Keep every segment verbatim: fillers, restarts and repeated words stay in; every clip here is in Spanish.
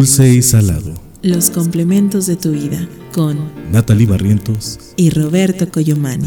Dulce y salado. Los complementos de tu vida con Natalie Barrientos y Roberto Coyomani.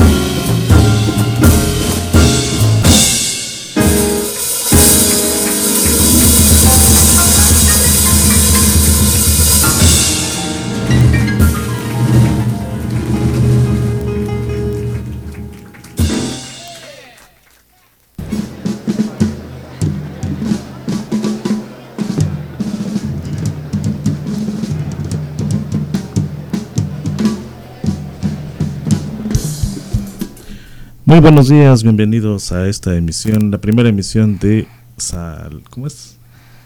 Muy buenos días, bienvenidos a esta emisión, la primera emisión de Sal, ¿cómo es?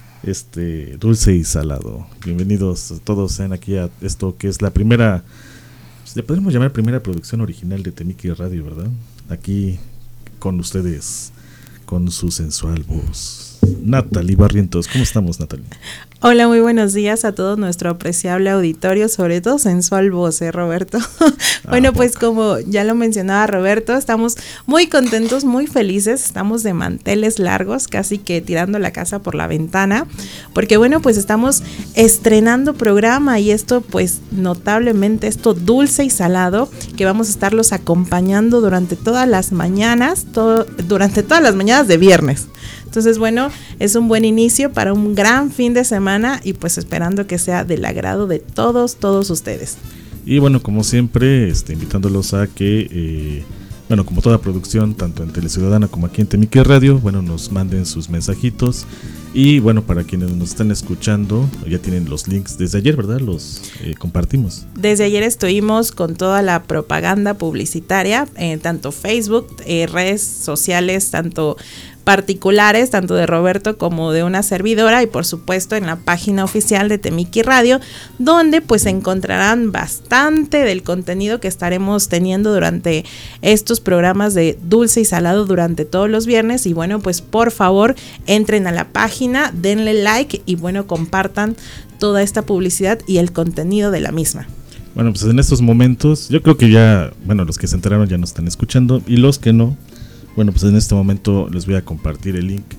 Este, Dulce y Salado. Bienvenidos todos sean aquí a esto que es la primera, pues le podemos llamar primera producción original de Temiki Radio, ¿verdad? Aquí con ustedes, con su sensual voz. Natalie Barrientos, ¿cómo estamos, Natalie? Hola, muy buenos días a todo nuestro apreciable auditorio, sobre todo sensual voz, ¿eh, Roberto? Bueno, pues como ya lo mencionaba Roberto, estamos muy contentos, muy felices, estamos de manteles largos, casi que tirando la casa por la ventana, porque bueno, pues estamos estrenando programa y esto pues notablemente, esto dulce y salado, que vamos a estarlos acompañando durante todas las mañanas, todo, durante todas las mañanas de viernes. Entonces, bueno, es un buen inicio para un gran fin de semana y pues esperando que sea del agrado de todos, todos ustedes. Y bueno, como siempre, este, invitándolos a que, eh, bueno, como toda producción, tanto en Teleciudadana como aquí en Temiki Radio, bueno, nos manden sus mensajitos. Y bueno, para quienes nos están escuchando, ya tienen los links desde ayer, ¿verdad? Los eh, compartimos. Desde ayer estuvimos con toda la propaganda publicitaria, eh, tanto Facebook, eh, redes sociales, tanto particulares, tanto de Roberto como de una servidora, y por supuesto en la página oficial de Temiki Radio, donde pues encontrarán bastante del contenido que estaremos teniendo durante estos programas de Dulce y Salado durante todos los viernes. Y bueno, pues por favor entren a la página, denle like y bueno, compartan toda esta publicidad y el contenido de la misma. Bueno, pues en estos momentos, yo creo que ya, bueno, los que se enteraron ya nos están escuchando, y los que no, bueno, pues en este momento les voy a compartir el link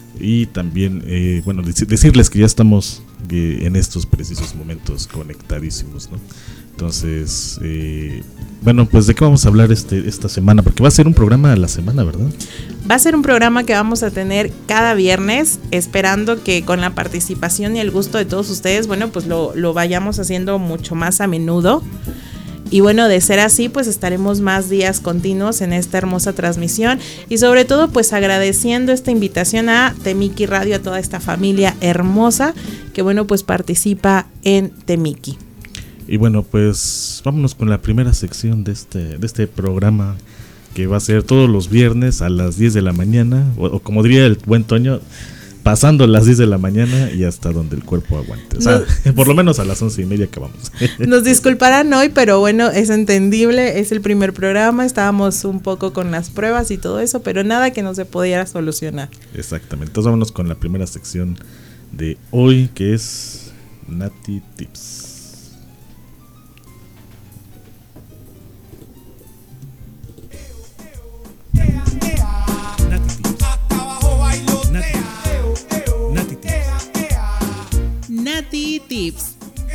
y también, eh, bueno, dec- decirles que ya estamos eh, en estos precisos momentos conectadísimos, ¿no? Entonces, eh, bueno, pues de qué vamos a hablar este esta semana, porque va a ser un programa a la semana, ¿verdad? Va a ser un programa que vamos a tener cada viernes, esperando que con la participación y el gusto de todos ustedes, bueno, pues lo, lo vayamos haciendo mucho más a menudo. Y bueno, de ser así, pues estaremos más días continuos en esta hermosa transmisión y sobre todo pues agradeciendo esta invitación a Temiki Radio, a toda esta familia hermosa que bueno pues participa en Temiki. Y bueno, pues vámonos con la primera sección de este, de este programa, que va a ser todos los viernes a las diez de la mañana, o, o como diría el buen Toño, pasando las diez de la mañana y hasta donde el cuerpo aguante. O sea, no, por lo menos a las once y media acabamos. Nos disculparán hoy, pero bueno, es entendible, es el primer programa, estábamos un poco con las pruebas y todo eso, pero nada que no se pudiera solucionar. Exactamente, entonces vámonos con la primera sección de hoy, que es Nati Tips. Nati Tips.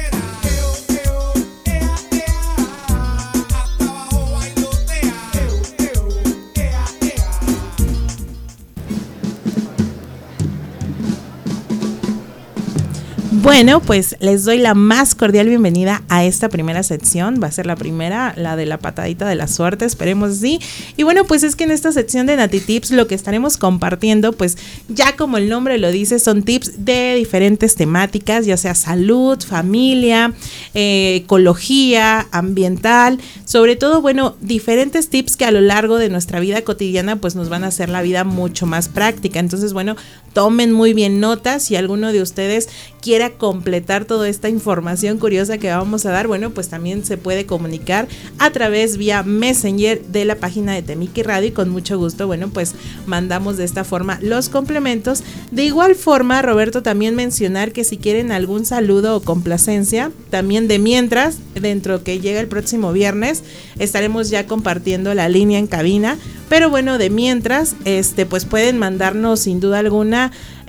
Bueno, pues les doy la más cordial bienvenida a esta primera sección. Va a ser la primera, la de la patadita de la suerte, esperemos sí. Y bueno, pues es que en esta sección de Nati Tips lo que estaremos compartiendo, pues ya como el nombre lo dice, son tips de diferentes temáticas, ya sea salud, familia, eh, ecología, ambiental, sobre todo, bueno, diferentes tips que a lo largo de nuestra vida cotidiana pues nos van a hacer la vida mucho más práctica. Entonces, bueno, tomen muy bien notas. Si alguno de ustedes quiera completar toda esta información curiosa que vamos a dar, bueno, pues también se puede comunicar a través vía Messenger de la página de Temiki Radio y con mucho gusto, bueno, pues mandamos de esta forma los complementos. De igual forma, Roberto, también mencionar que si quieren algún saludo o complacencia, también de mientras, dentro que llega el próximo viernes, estaremos ya compartiendo la línea en cabina, pero bueno, de mientras, este, pues pueden mandarnos sin duda alguna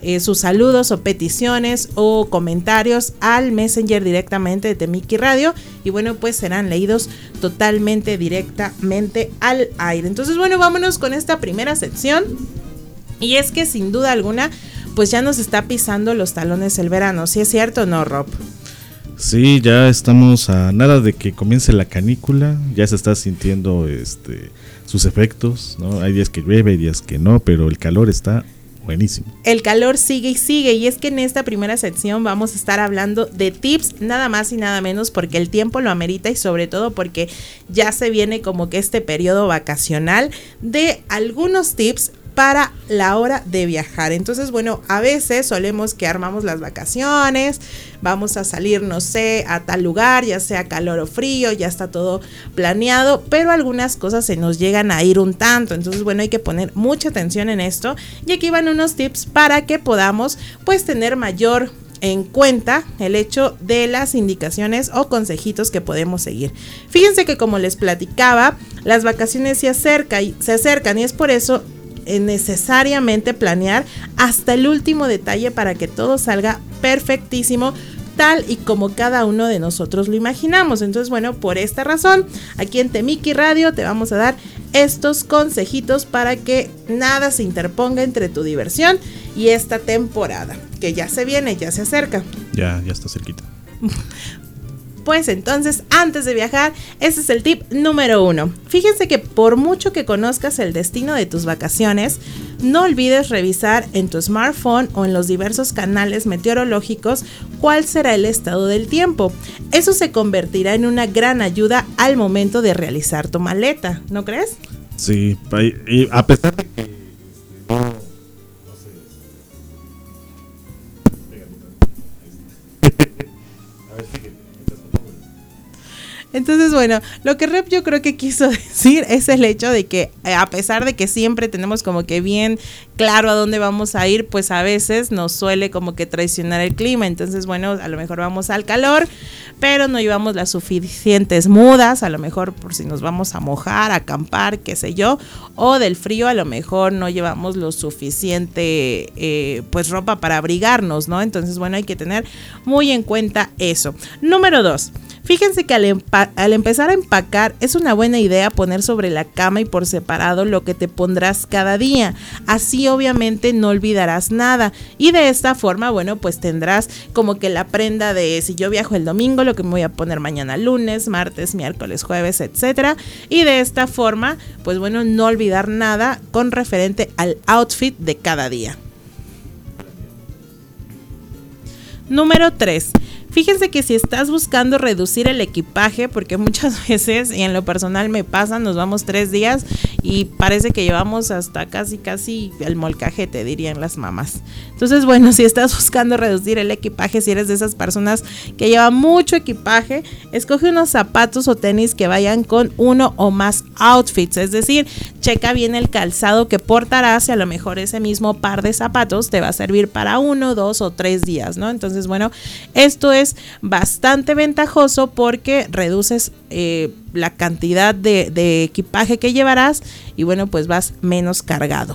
eh, sus saludos o peticiones o comentarios al Messenger directamente de Temiki Radio y bueno, pues serán leídos totalmente directamente al aire. Entonces, bueno, vámonos con esta primera sección y es que sin duda alguna pues ya nos está pisando los talones el verano. ¿Sí es cierto o no, Rob? Sí, ya estamos a nada de que comience la canícula, ya se está sintiendo este sus efectos, ¿no? Hay días que llueve, hay días que no, pero el calor está buenísimo. El calor sigue y sigue y es que en esta primera sección vamos a estar hablando de tips nada más y nada menos porque el tiempo lo amerita y sobre todo porque ya se viene como que este periodo vacacional de algunos tips para la hora de viajar. Entonces, bueno, a veces solemos que armamos las vacaciones, vamos a salir, no sé, a tal lugar, ya sea calor o frío, ya está todo planeado, pero algunas cosas se nos llegan a ir un tanto. Entonces, bueno, hay que poner mucha atención en esto. Y aquí van unos tips para que podamos, pues, tener mayor en cuenta el hecho de las indicaciones o consejitos que podemos seguir. Fíjense que como les platicaba, las vacaciones se acercan y se acercan y es por eso necesariamente planear hasta el último detalle para que todo salga perfectísimo tal y como cada uno de nosotros lo imaginamos. Entonces, bueno, por esta razón, aquí en Temiki Radio te vamos a dar estos consejitos para que nada se interponga entre tu diversión y esta temporada, que ya se viene, ya se acerca. Ya, ya está cerquita. Pues entonces, antes de viajar, este es el tip número uno. Fíjense que por mucho que conozcas el destino de tus vacaciones, no olvides revisar en tu smartphone o en los diversos canales meteorológicos cuál será el estado del tiempo. Eso se convertirá en una gran ayuda al momento de realizar tu maleta, ¿no crees? Sí, y a pesar de que Entonces, bueno, lo que Rep yo creo que quiso decir es el hecho de que eh, a pesar de que siempre tenemos como que bien claro a dónde vamos a ir, pues a veces nos suele como que traicionar el clima. Entonces, bueno, a lo mejor vamos al calor, pero no llevamos las suficientes mudas, a lo mejor por si nos vamos a mojar, a acampar, qué sé yo, o del frío a lo mejor no llevamos lo suficiente eh, pues ropa para abrigarnos, ¿no? Entonces, bueno, hay que tener muy en cuenta eso. Número dos. Fíjense que al, empa- al empezar a empacar es una buena idea poner sobre la cama y por separado lo que te pondrás cada día. Así obviamente no olvidarás nada y de esta forma, bueno, pues tendrás como que la prenda de si yo viajo el domingo, lo que me voy a poner mañana lunes, martes, miércoles, jueves, etcétera. Y de esta forma, pues bueno, no olvidar nada con referente al outfit de cada día. Número tres. Fíjense que si estás buscando reducir el equipaje, porque muchas veces, y en lo personal me pasa, nos vamos tres días y parece que llevamos hasta casi casi el molcajete, dirían las mamás. Entonces, bueno, si estás buscando reducir el equipaje, si eres de esas personas que llevan mucho equipaje, escoge unos zapatos o tenis que vayan con uno o más outfits, es decir, checa bien el calzado que portarás y a lo mejor ese mismo par de zapatos te va a servir para uno, dos o tres días, ¿no? Entonces, bueno, esto es es bastante ventajoso porque reduces eh, la cantidad de, de equipaje que llevarás y bueno, pues vas menos cargado.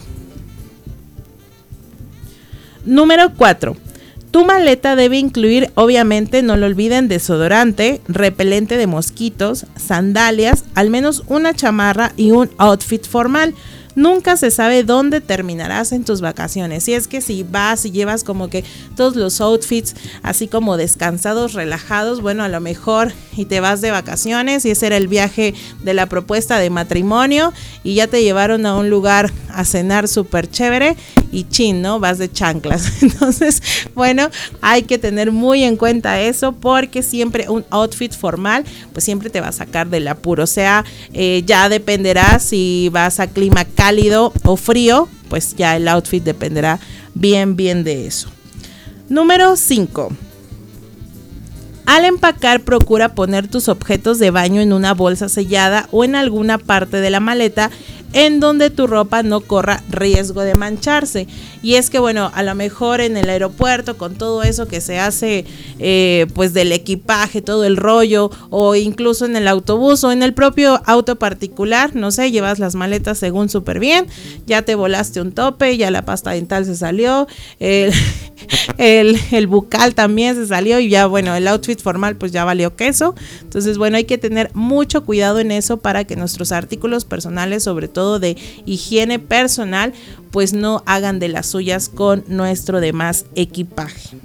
Número cuatro. Tu maleta debe incluir, obviamente, no lo olviden, desodorante, repelente de mosquitos, sandalias, al menos una chamarra y un outfit formal. Nunca se sabe dónde terminarás en tus vacaciones. Y es que si vas y llevas como que todos los outfits así como descansados, relajados, bueno, a lo mejor y te vas de vacaciones y ese era el viaje de la propuesta de matrimonio y ya te llevaron a un lugar a cenar súper chévere y chin, ¿no? Vas de chanclas. Entonces, bueno, hay que tener muy en cuenta eso porque siempre un outfit formal, pues siempre te va a sacar del apuro. O sea, eh, ya dependerá si vas a clima cálido o frío, pues ya el outfit dependerá bien, bien de eso. Número cinco. Al empacar, procura poner tus objetos de baño en una bolsa sellada o en alguna parte de la maleta en donde tu ropa no corra riesgo de mancharse. Y es que bueno, a lo mejor en el aeropuerto con todo eso que se hace eh, pues del equipaje, todo el rollo, o incluso en el autobús o en el propio auto particular, no sé, llevas las maletas según súper bien, ya te volaste un tope, ya la pasta dental se salió, el, el, el bucal también se salió y ya bueno, el outfit formal pues ya valió queso. Entonces bueno, hay que tener mucho cuidado en eso para que nuestros artículos personales, sobre todo de higiene personal, pues no hagan de las suyas con nuestro demás equipaje.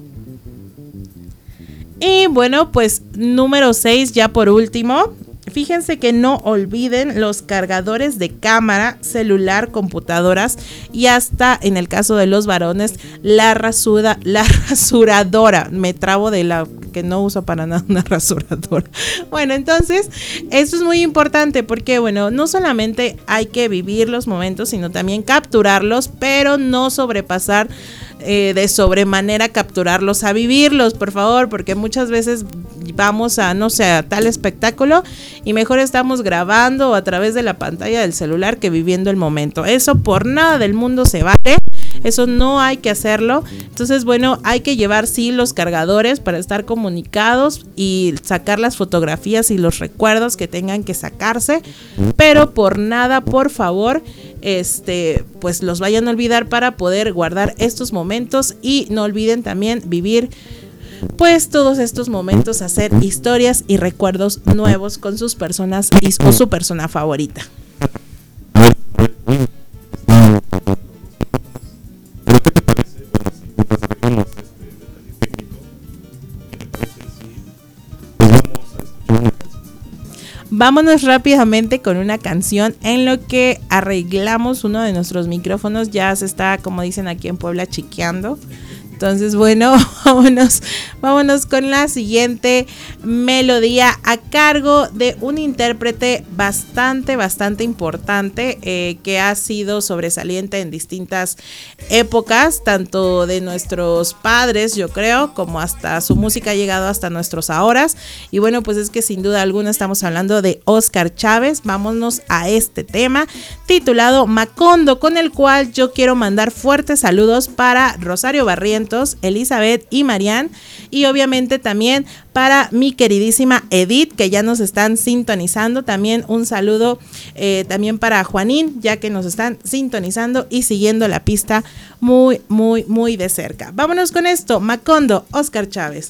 Y bueno, pues número seis, ya por último, fíjense que no olviden los cargadores de cámara, celular, computadoras y hasta en el caso de los varones la rasura, la rasuradora. Me trabo de la que no uso para nada una rasuradora. Bueno, entonces esto es muy importante porque bueno, no solamente hay que vivir los momentos, sino también capturarlos, pero no sobrepasar Eh, de sobremanera capturarlos a vivirlos, por favor, porque muchas veces vamos a, no sé, a tal espectáculo y mejor estamos grabando a través de la pantalla del celular que viviendo el momento. Eso por nada del mundo se vale, eso no hay que hacerlo. Entonces, bueno, hay que llevar sí los cargadores para estar comunicados y sacar las fotografías y los recuerdos que tengan que sacarse, pero por nada, por favor, este, pues los vayan a olvidar para poder guardar estos momentos y no olviden también vivir pues todos estos momentos, hacer historias y recuerdos nuevos con sus personas y, o su persona favorita. Vámonos rápidamente con una canción en lo que arreglamos uno de nuestros micrófonos. Ya se está, como dicen aquí en Puebla, chiqueando. Entonces, bueno, vámonos, vámonos con la siguiente melodía a cargo de un intérprete bastante, bastante importante eh, que ha sido sobresaliente en distintas épocas, tanto de nuestros padres, yo creo, como hasta su música ha llegado hasta nuestros ahoras. Y bueno, pues es que sin duda alguna estamos hablando de Óscar Chávez. Vámonos a este tema titulado Macondo, con el cual yo quiero mandar fuertes saludos para Rosario Barrientos, Elizabeth y Marian, y obviamente también para mi queridísima Edith, que ya nos están sintonizando. También un saludo eh, también para Juanín, ya que nos están sintonizando y siguiendo la pista muy, muy, muy de cerca. Vámonos con esto, Macondo, Óscar Chávez.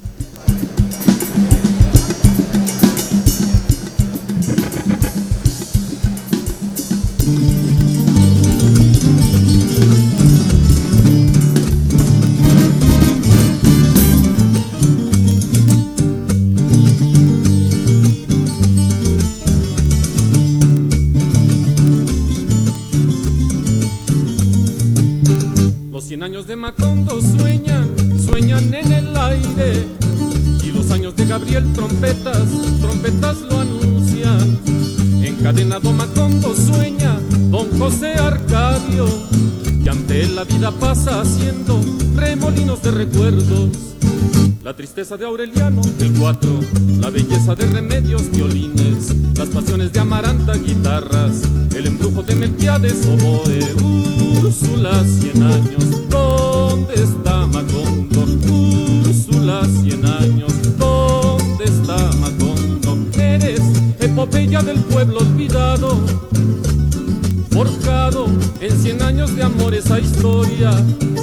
Cien años de Macondo sueñan, sueñan en el aire, y los años de Gabriel trompetas, trompetas lo anuncian. Encadenado Macondo sueña don José Arcadio, y ante él la vida pasa haciendo remolinos de recuerdos. La tristeza de Aureliano, el cuatro, la belleza de Remedios, violines, las pasiones de Amaranta, guitarras, el embrujo de Melquiades, oboe. Úrsula, cien años, ¿dónde está Macondo? Úrsula, cien años, ¿dónde está Macondo? Eres epopeya del pueblo olvidado, forjado en cien años de amor esa historia.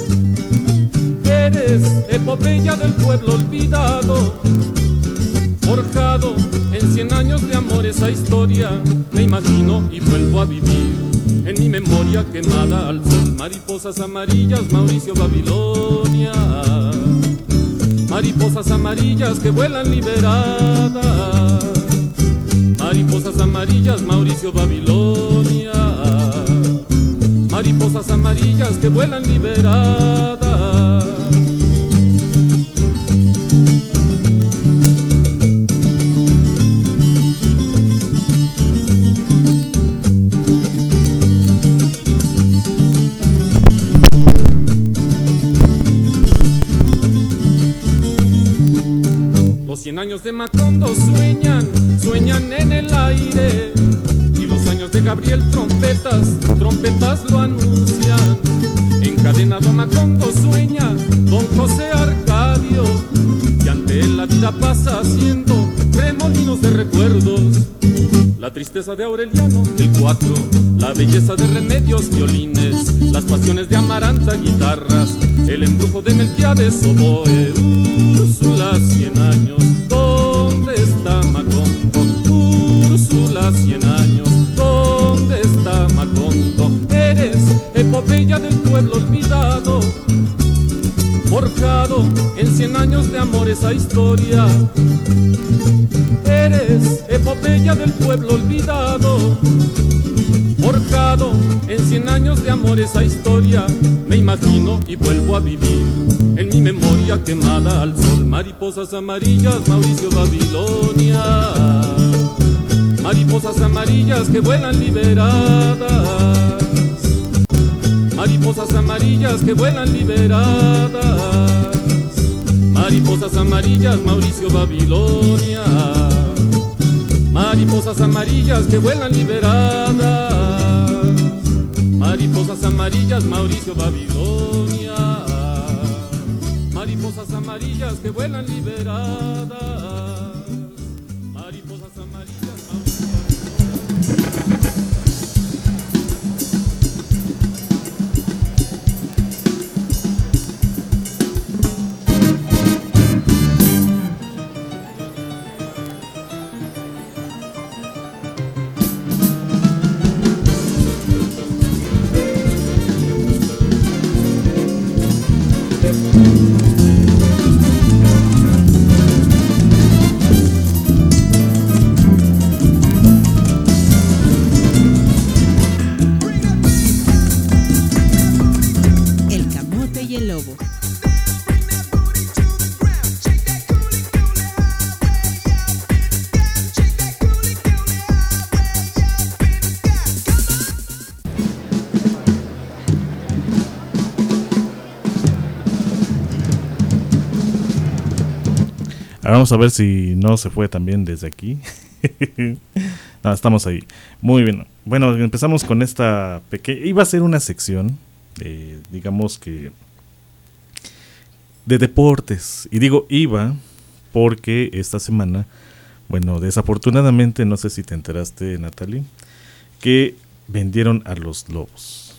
Eres epopeya del pueblo olvidado, forjado en cien años de amor esa historia. Me imagino y vuelvo a vivir en mi memoria quemada al sol. Mariposas amarillas, Mauricio Babilonia. Mariposas amarillas que vuelan liberadas. Mariposas amarillas, Mauricio Babilonia. Mariposas amarillas que vuelan liberadas. Los cien años de Macondo sueñan, sueñan en el aire, y los años de Gabriel trompetas, trompetas lo anuncian. Encadenado Macondo sueña don José Arcadio, y ante él la vida pasa haciendo remolinos de recuerdos. La tristeza de Aureliano, el cuatro, la belleza de Remedios, violines, las pasiones de Amaranta, guitarras, el embrujo de Melquiades, oboe. Úrsula, cien años, ¿dónde está Macondo? Úrsula, cien años, ¿dónde está Macondo? Eres epopeya del pueblo olvidado, forjado en cien años de amor esa historia. Eres epopeya del pueblo olvidado, forjado en cien años de amor esa historia. Me imagino y vuelvo a vivir en mi memoria quemada al sol. Mariposas amarillas, Mauricio Babilonia, mariposas amarillas que vuelan liberadas, mariposas amarillas que vuelan liberadas, mariposas amarillas, Mauricio Babilonia, mariposas amarillas que vuelan liberadas, mariposas amarillas, Mauricio Babilonia, mariposas amarillas que vuelan liberadas, mariposas amarillas, Mauricio Babilonia. Vamos a ver si no se fue también desde aquí. No, estamos ahí. Muy bien. Bueno, empezamos con esta pequeña... Iba a ser una sección, eh, digamos que... de deportes. Y digo iba porque esta semana, bueno, desafortunadamente, no sé si te enteraste, Natalie, que vendieron a los Lobos.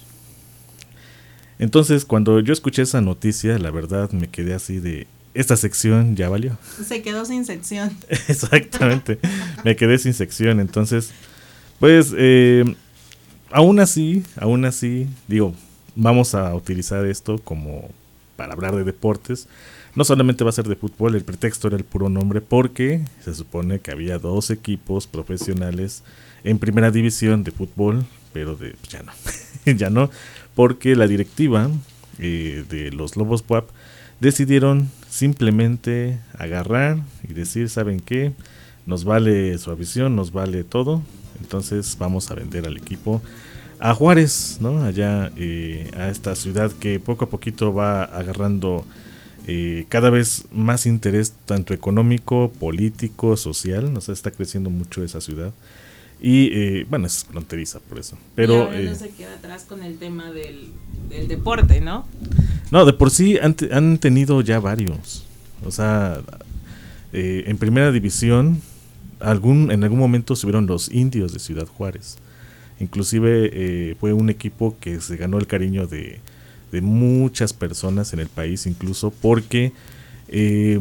Entonces, cuando yo escuché esa noticia, la verdad me quedé así de... Esta sección ya valió. Se quedó sin sección. Exactamente. Me quedé sin sección. Entonces, pues, eh, aún así, aún así, digo, vamos a utilizar esto como para hablar de deportes. No solamente va a ser de fútbol, el pretexto era el puro nombre, porque se supone que había dos equipos profesionales en primera división de fútbol, pero de, pues ya no, ya no, porque la directiva eh, de los Lobos W A P decidieron simplemente agarrar y decir, ¿saben qué? Nos vale su afición, nos vale todo, entonces vamos a vender al equipo a Juárez, ¿no? Allá eh, a esta ciudad que poco a poquito va agarrando eh, cada vez más interés, tanto económico, político, social, no sé, está creciendo mucho esa ciudad. Y eh, bueno, es fronteriza por eso. Pero y ahora eh, no se queda atrás con el tema del, del deporte, ¿no? No, de por sí han, te, han tenido ya varios. O sea, eh, en primera división, algún en algún momento subieron los Indios de Ciudad Juárez. Inclusive eh, fue un equipo que se ganó el cariño de, de muchas personas en el país, incluso porque eh,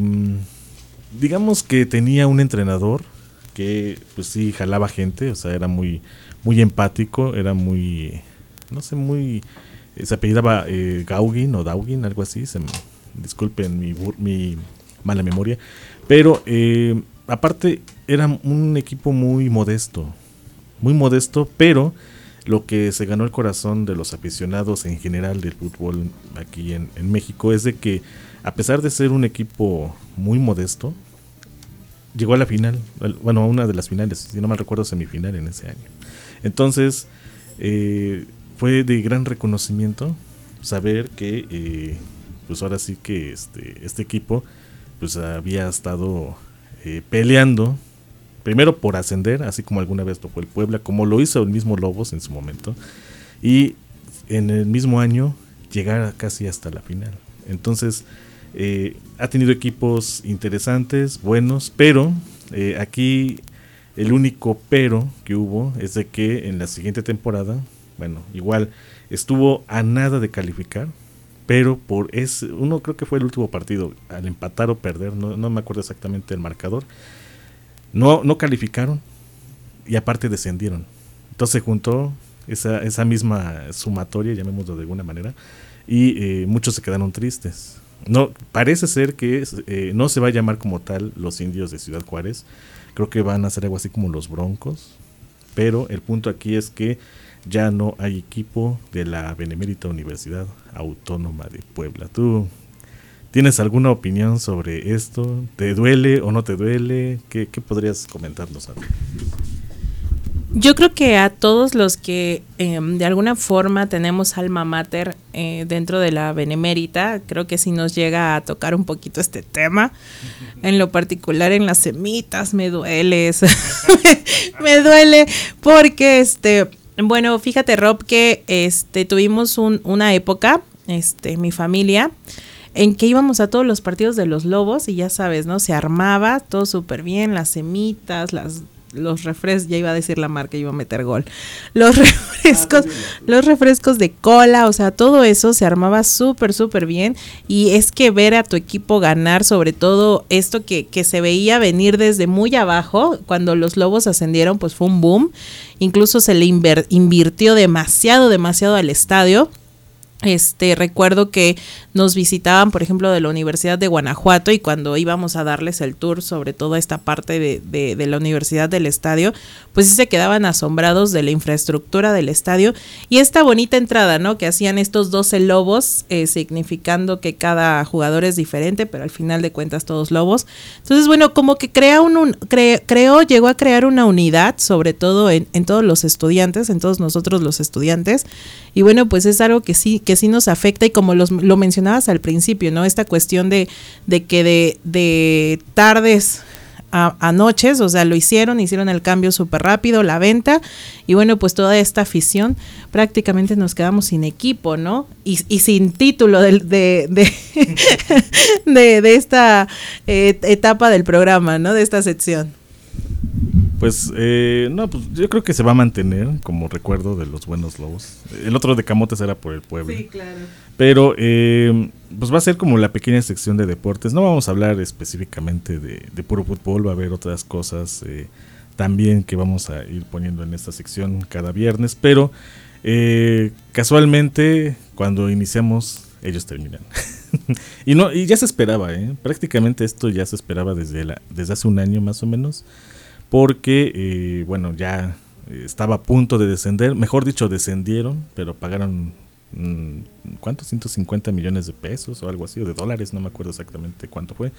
digamos que tenía un entrenador que pues sí jalaba gente, o sea, era muy muy empático, era muy, no sé, muy, se apellidaba eh, Gauguin o Dauguin, algo así, se me, disculpen mi, mi mala memoria, pero eh, aparte era un equipo muy modesto, muy modesto, pero lo que se ganó el corazón de los aficionados en general del fútbol aquí en, en México es de que, a pesar de ser un equipo muy modesto, llegó a la final, bueno, a una de las finales, si no mal recuerdo, semifinal en ese año. Entonces, eh, fue de gran reconocimiento saber que, eh, pues ahora sí que este, este equipo, pues había estado eh, peleando primero por ascender, así como alguna vez lo fue el Puebla, como lo hizo el mismo Lobos en su momento, y en el mismo año llegar casi hasta la final. Entonces eh, ha tenido equipos interesantes, buenos, pero eh, aquí el único pero que hubo es de que en la siguiente temporada, bueno, igual estuvo a nada de calificar, pero por ese, uno creo que fue el último partido, al empatar o perder, no, no me acuerdo exactamente el marcador, no, no calificaron y aparte descendieron. Entonces se juntó esa, esa misma sumatoria, llamémoslo de alguna manera, y eh, muchos se quedaron tristes. No, parece ser que eh, no se va a llamar como tal los Indios de Ciudad Juárez, creo que van a ser algo así como los Broncos, pero el punto aquí es que ya no hay equipo de la Benemérita Universidad Autónoma de Puebla. ¿Tú tienes alguna opinión sobre esto? ¿Te duele o no te duele? ¿Qué, qué podrías comentarnos, Ana? Yo creo que a todos los que eh, de alguna forma tenemos alma mater eh, dentro de la Benemérita, creo que sí nos llega a tocar un poquito este tema. En lo particular en las semitas me duele, me duele porque este, bueno, fíjate Rob que este tuvimos un, una época, este, mi familia, en que íbamos a todos los partidos de los Lobos y ya sabes, ¿no? Se armaba todo súper bien, las semitas, las los refrescos, ya iba a decir la marca, iba a meter gol, los refrescos, los refrescos de cola, o sea, todo eso se armaba súper, súper bien, y es que ver a tu equipo ganar, sobre todo esto que, que se veía venir desde muy abajo, cuando los Lobos ascendieron, pues fue un boom, incluso se le inver, invirtió demasiado, demasiado al estadio. Este, recuerdo que nos visitaban, por ejemplo, de la Universidad de Guanajuato, y cuando íbamos a darles el tour sobre toda esta parte de, de, de la Universidad del estadio, pues sí se quedaban asombrados de la infraestructura del estadio y esta bonita entrada, ¿no? Que hacían estos doce lobos, eh, significando que cada jugador es diferente, pero al final de cuentas todos lobos. Entonces, bueno, como que crea un, un cre, creó, llegó a crear una unidad, sobre todo en, en todos los estudiantes, en todos nosotros los estudiantes, y bueno, pues es algo que sí, que sí nos afecta, y como los, lo mencionabas al principio, ¿no? Esta cuestión de, de que de, de tardes a, a noches, o sea, lo hicieron, hicieron el cambio súper rápido, la venta, y bueno, pues toda esta afición, prácticamente nos quedamos sin equipo, ¿no? Y, y sin título de, de, de, de, de esta eh, etapa del programa, ¿no? De esta sección. Pues, eh, no, pues yo creo que se va a mantener como recuerdo de los buenos Lobos. El otro de Camotes era por el pueblo. Sí, claro. Pero, eh, pues va a ser como la pequeña sección de deportes. No vamos a hablar específicamente de, de puro fútbol, va a haber otras cosas eh, también que vamos a ir poniendo en esta sección cada viernes. Pero, eh, casualmente, cuando iniciamos, ellos terminan. y no y ya se esperaba, ¿eh? Prácticamente esto ya se esperaba desde, la, desde hace un año más o menos. Porque, eh, bueno, ya estaba a punto de descender, mejor dicho, descendieron, pero pagaron, mmm, ¿cuántos? ciento cincuenta millones de pesos o algo así, o de dólares, no me acuerdo exactamente cuánto fue,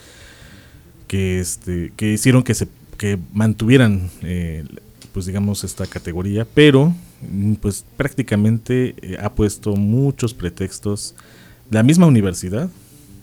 que este que hicieron que se que mantuvieran, eh, pues digamos, esta categoría, pero pues prácticamente eh, ha puesto muchos pretextos la misma universidad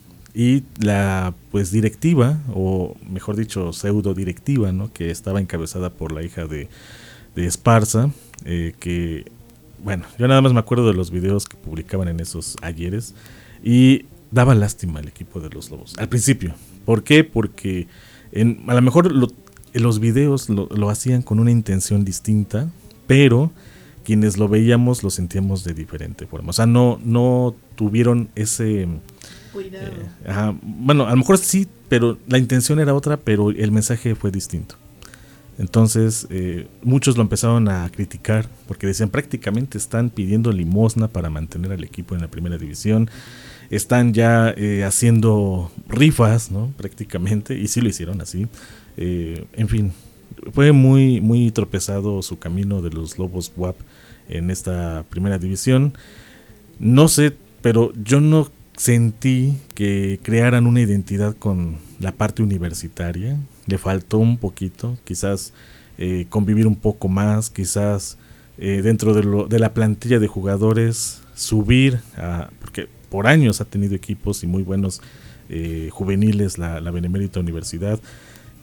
y la pues directiva, o mejor dicho pseudo directiva, ¿no? Que estaba encabezada por la hija de, de Esparza, eh, que bueno, yo nada más me acuerdo de los videos que publicaban en esos ayeres y daba lástima al equipo de los Lobos al principio. ¿Por qué? Porque en, a lo mejor lo, en los videos lo, lo hacían con una intención distinta, pero quienes lo veíamos lo sentíamos de diferente forma. O sea, no, no tuvieron ese cuidado. Eh, ajá, bueno, a lo mejor sí, pero la intención era otra, pero el mensaje fue distinto. Entonces, eh, muchos lo empezaron a criticar porque decían prácticamente están pidiendo limosna para mantener al equipo en la primera división. Están ya eh, haciendo rifas, ¿no? Prácticamente, y sí lo hicieron así. Eh, en fin, fue muy, muy tropezado su camino de los Lobos W A P en esta primera división. No sé, pero yo no sentí que crearan una identidad con la parte universitaria. Le faltó un poquito, quizás eh, convivir un poco más, quizás eh, dentro de, lo, de la plantilla de jugadores subir, a, porque por años ha tenido equipos y muy buenos eh, juveniles la, la Benemérita Universidad,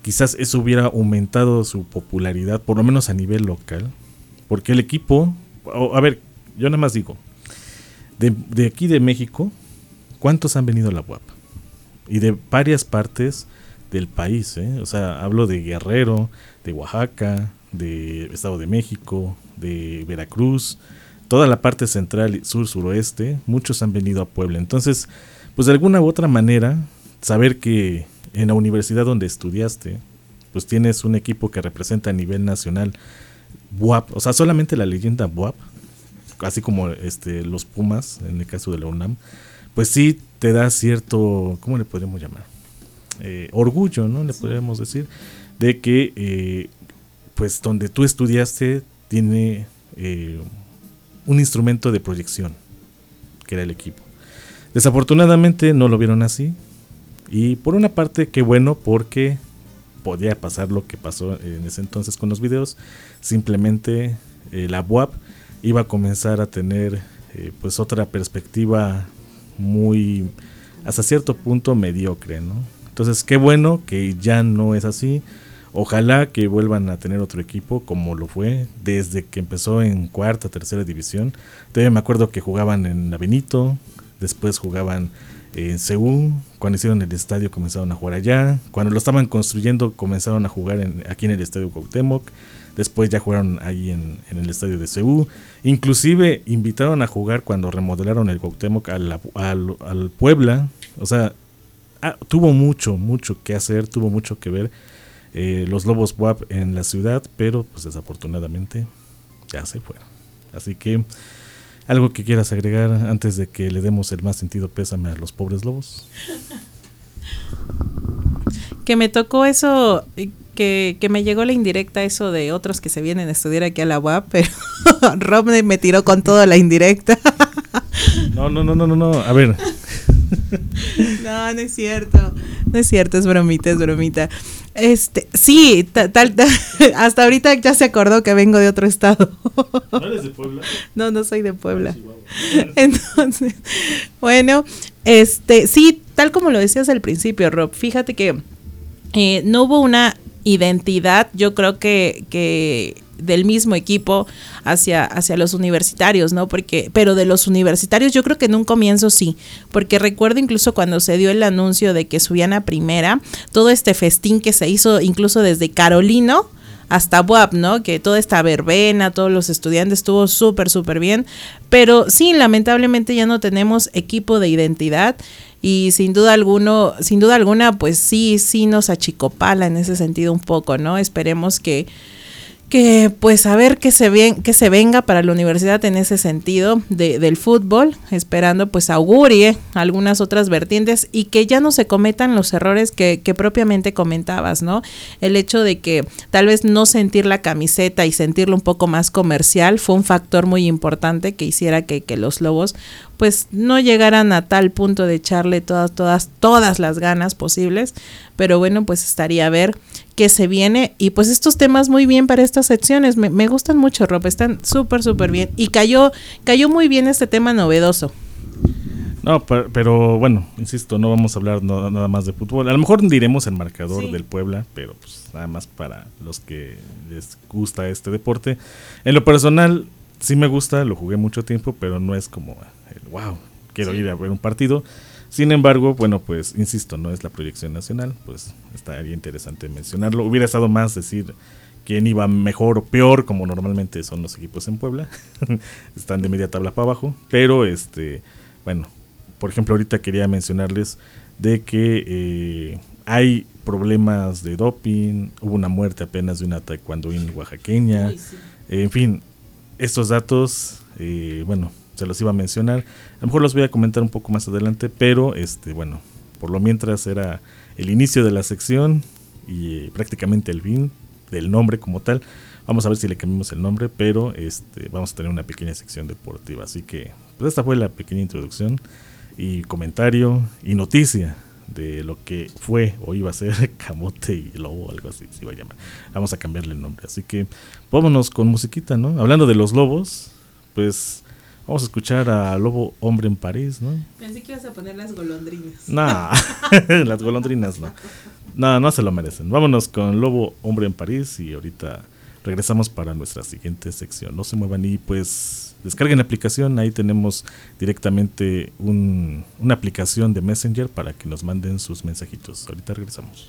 quizás eso hubiera aumentado su popularidad, por lo menos a nivel local, porque el equipo, a ver, yo nada más digo, de, de aquí de México, ¿cuántos han venido a la U A P? Y de varias partes del país, ¿eh? O sea, hablo de Guerrero, de Oaxaca, de Estado de México, de Veracruz, toda la parte central, sur, suroeste, muchos han venido a Puebla. Entonces, pues de alguna u otra manera, saber que en la universidad donde estudiaste, pues tienes un equipo que representa a nivel nacional, U A P, o sea, solamente la leyenda U A P, así como este los Pumas, en el caso de la UNAM, pues sí te da cierto, ¿cómo le podríamos llamar? Eh, orgullo, ¿no? Le podríamos decir, de que eh, pues donde tú estudiaste tiene eh, un instrumento de proyección, que era el equipo. Desafortunadamente no lo vieron así, y por una parte qué bueno, porque podía pasar lo que pasó en ese entonces con los videos. Simplemente eh, la U A P iba a comenzar a tener eh, pues otra perspectiva muy, hasta cierto punto, mediocre, ¿no? Entonces qué bueno que ya no es así. Ojalá que vuelvan a tener otro equipo como lo fue desde que empezó en cuarta, tercera división. Todavía me acuerdo que jugaban en la Benito, después jugaban en C U, cuando hicieron el estadio comenzaron a jugar allá, cuando lo estaban construyendo comenzaron a jugar en, aquí en el estadio Cuauhtémoc, después ya jugaron ahí en, en el estadio de C U, inclusive invitaron a jugar cuando remodelaron el Cuauhtémoc a la, al, al Puebla. O sea, ah, tuvo mucho, mucho que hacer, tuvo mucho que ver eh, los Lobos U A P en la ciudad, pero pues desafortunadamente ya se fueron. Así que, ¿algo que quieras agregar antes de que le demos el más sentido pésame a los pobres lobos? Que me tocó eso, que, que me llegó la indirecta, eso de otros que se vienen a estudiar aquí a la U A P, pero Rob me tiró con toda la indirecta. No, no, no, no, no, no, a ver. No, no es cierto, no es cierto, es bromita, es bromita. Este, sí, tal, tal, ta, hasta ahorita ya se acordó que vengo de otro estado. ¿No eres de Puebla? No, no soy de Puebla. Entonces, bueno, este, sí, tal como lo decías al principio, Rob, fíjate que eh, no hubo una identidad, yo creo que, que del mismo equipo hacia, hacia los universitarios, ¿no? Porque, pero de los universitarios yo creo que en un comienzo sí, porque recuerdo incluso cuando se dio el anuncio de que subían a primera, todo este festín que se hizo incluso desde Carolino hasta U A P, ¿no? Que toda esta verbena, todos los estudiantes, estuvo súper, súper bien, pero sí, lamentablemente ya no tenemos equipo de identidad. Y sin duda alguno, sin duda alguna, pues sí, sí nos achicopala en ese sentido un poco, ¿no? Esperemos que, que pues a ver que se ven, que se venga para la universidad en ese sentido de, del fútbol, esperando pues augurie algunas otras vertientes y que ya no se cometan los errores que, que propiamente comentabas, ¿no? El hecho de que tal vez no sentir la camiseta y sentirlo un poco más comercial fue un factor muy importante que hiciera que, que los Lobos pues no llegaran a tal punto de echarle todas, todas, todas las ganas posibles, pero bueno, pues estaría a ver qué se viene, y pues estos temas muy bien para estas secciones, me, me gustan mucho, Rob, están súper, súper bien, y cayó, cayó muy bien este tema novedoso. No, pero, pero bueno, insisto, no vamos a hablar no, nada más de fútbol, a lo mejor diremos el marcador sí. del Puebla, pero pues nada más para los que les gusta este deporte. En lo personal, sí me gusta, lo jugué mucho tiempo, pero no es como el wow, quiero sí. ir a ver un partido. Sin embargo, bueno, pues insisto, no es la proyección nacional, pues estaría interesante mencionarlo. Hubiera estado más decir quién iba mejor o peor, como normalmente son los equipos en Puebla. Están de media tabla para abajo, pero este, bueno, por ejemplo, ahorita quería mencionarles de que eh, hay problemas de doping, hubo una muerte apenas de una taekwondoín oaxaqueña, Uy, sí. eh, en fin. Estos datos, eh, bueno, se los iba a mencionar. A lo mejor los voy a comentar un poco más adelante, pero este, bueno, por lo mientras era el inicio de la sección y eh, prácticamente el fin del nombre como tal. Vamos a ver si le cambiamos el nombre, pero este, vamos a tener una pequeña sección deportiva. Así que, pues esta fue la pequeña introducción y comentario y noticia de lo que fue o iba a ser Camote y Lobo, algo así se iba a llamar. Vamos a cambiarle el nombre, así que vámonos con musiquita, ¿no? Hablando de los lobos, pues vamos a escuchar a Lobo Hombre en París, ¿no? Pensé que ibas a poner las golondrinas. Nah, las golondrinas no. No, no se lo merecen. Vámonos con Lobo Hombre en París y ahorita regresamos para nuestra siguiente sección. No se muevan y pues descarguen la aplicación. Ahí tenemos directamente un, una aplicación de Messenger para que nos manden sus mensajitos. Ahorita regresamos.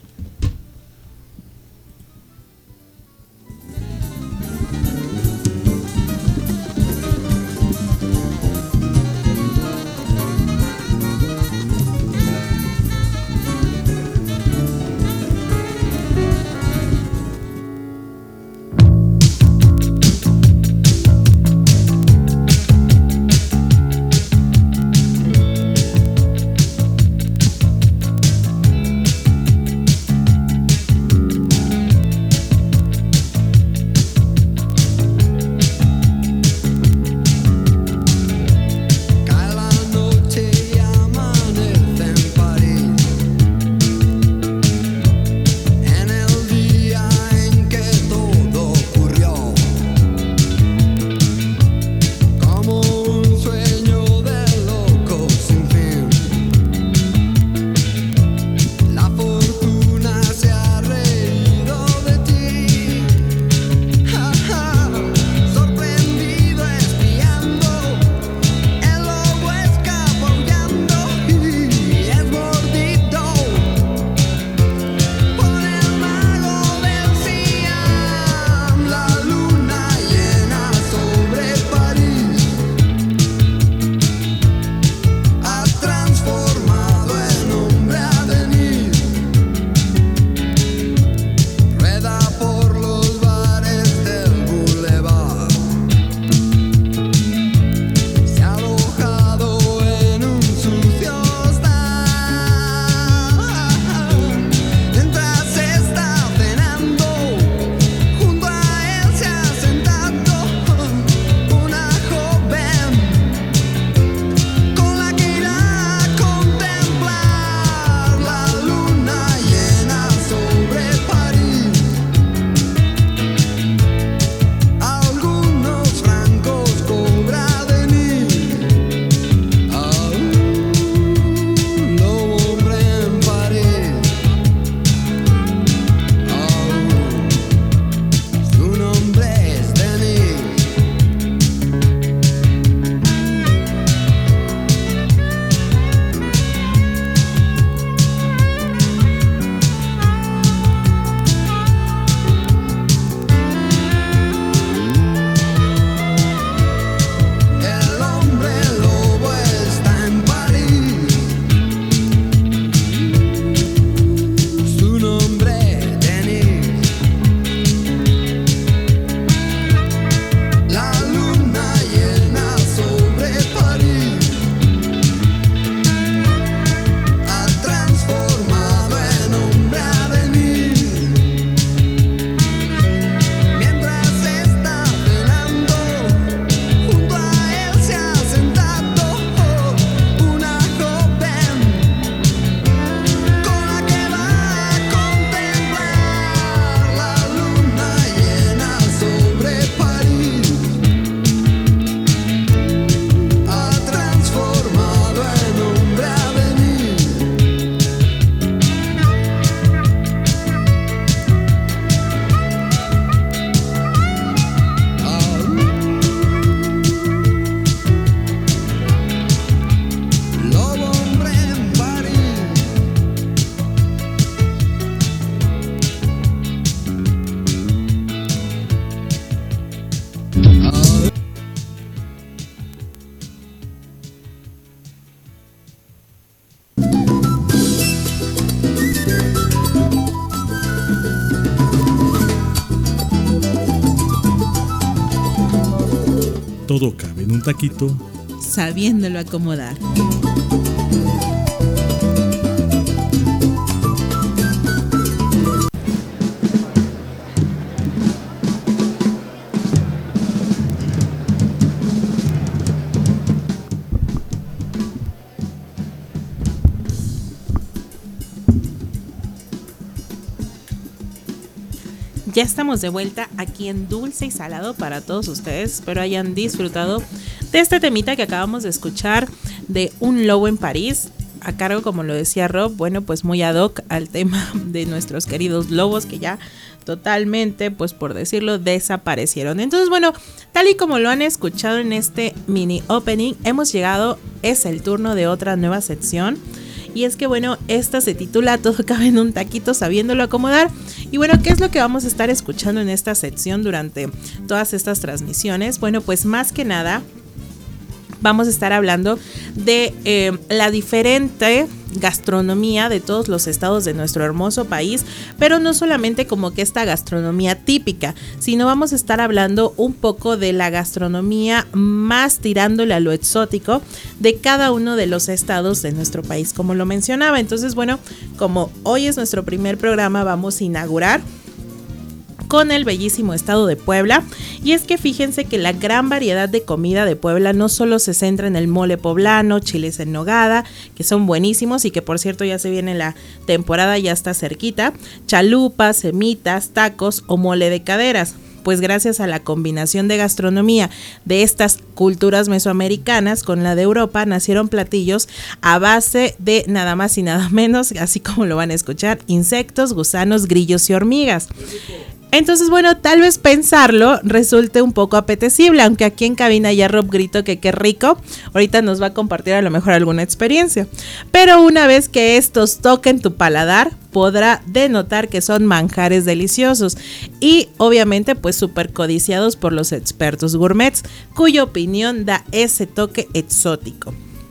Todo cabe en un taquito, sabiéndolo acomodar. Ya estamos de vuelta aquí en Dulce y Salado para todos ustedes. Espero hayan disfrutado de este temita que acabamos de escuchar de Un Lobo en París. a cargo, como lo decía Rob, bueno, pues muy ad hoc al tema de nuestros queridos lobos que ya totalmente, pues por decirlo, desaparecieron. Entonces, bueno, tal y como lo han escuchado en este mini opening, hemos llegado, es el turno de otra nueva sección. Y es que bueno, esta se titula Todo cabe en un taquito sabiéndolo acomodar. Y bueno, ¿qué es lo que vamos a estar escuchando en esta sección durante todas estas transmisiones? Bueno, pues más que nada vamos a estar hablando de eh, la diferente gastronomía de todos los estados de nuestro hermoso país, pero no solamente como que esta gastronomía típica, sino vamos a estar hablando un poco de la gastronomía más tirándole a lo exótico de cada uno de los estados de nuestro país, como lo mencionaba. Entonces, bueno, como hoy es nuestro primer programa, vamos a inaugurar con el bellísimo estado de Puebla. Y es que fíjense que la gran variedad de comida de Puebla no solo se centra en el mole poblano, chiles en nogada, que son buenísimos y que por cierto ya se viene la temporada, ya está cerquita, chalupas, semitas, tacos o mole de caderas. Pues gracias a la combinación de gastronomía de estas culturas mesoamericanas con la de Europa, nacieron platillos a base de nada más y nada menos, así como lo van a escuchar, insectos, gusanos, grillos y hormigas. Entonces, bueno, tal vez pensarlo resulte un poco apetecible, aunque aquí en cabina ya Rob gritó que qué rico. Ahorita nos va a compartir a lo mejor alguna experiencia. Pero una vez que estos toquen tu paladar, podrá denotar que son manjares deliciosos y obviamente pues súper codiciados por los expertos gourmets, cuya opinión da ese toque exótico.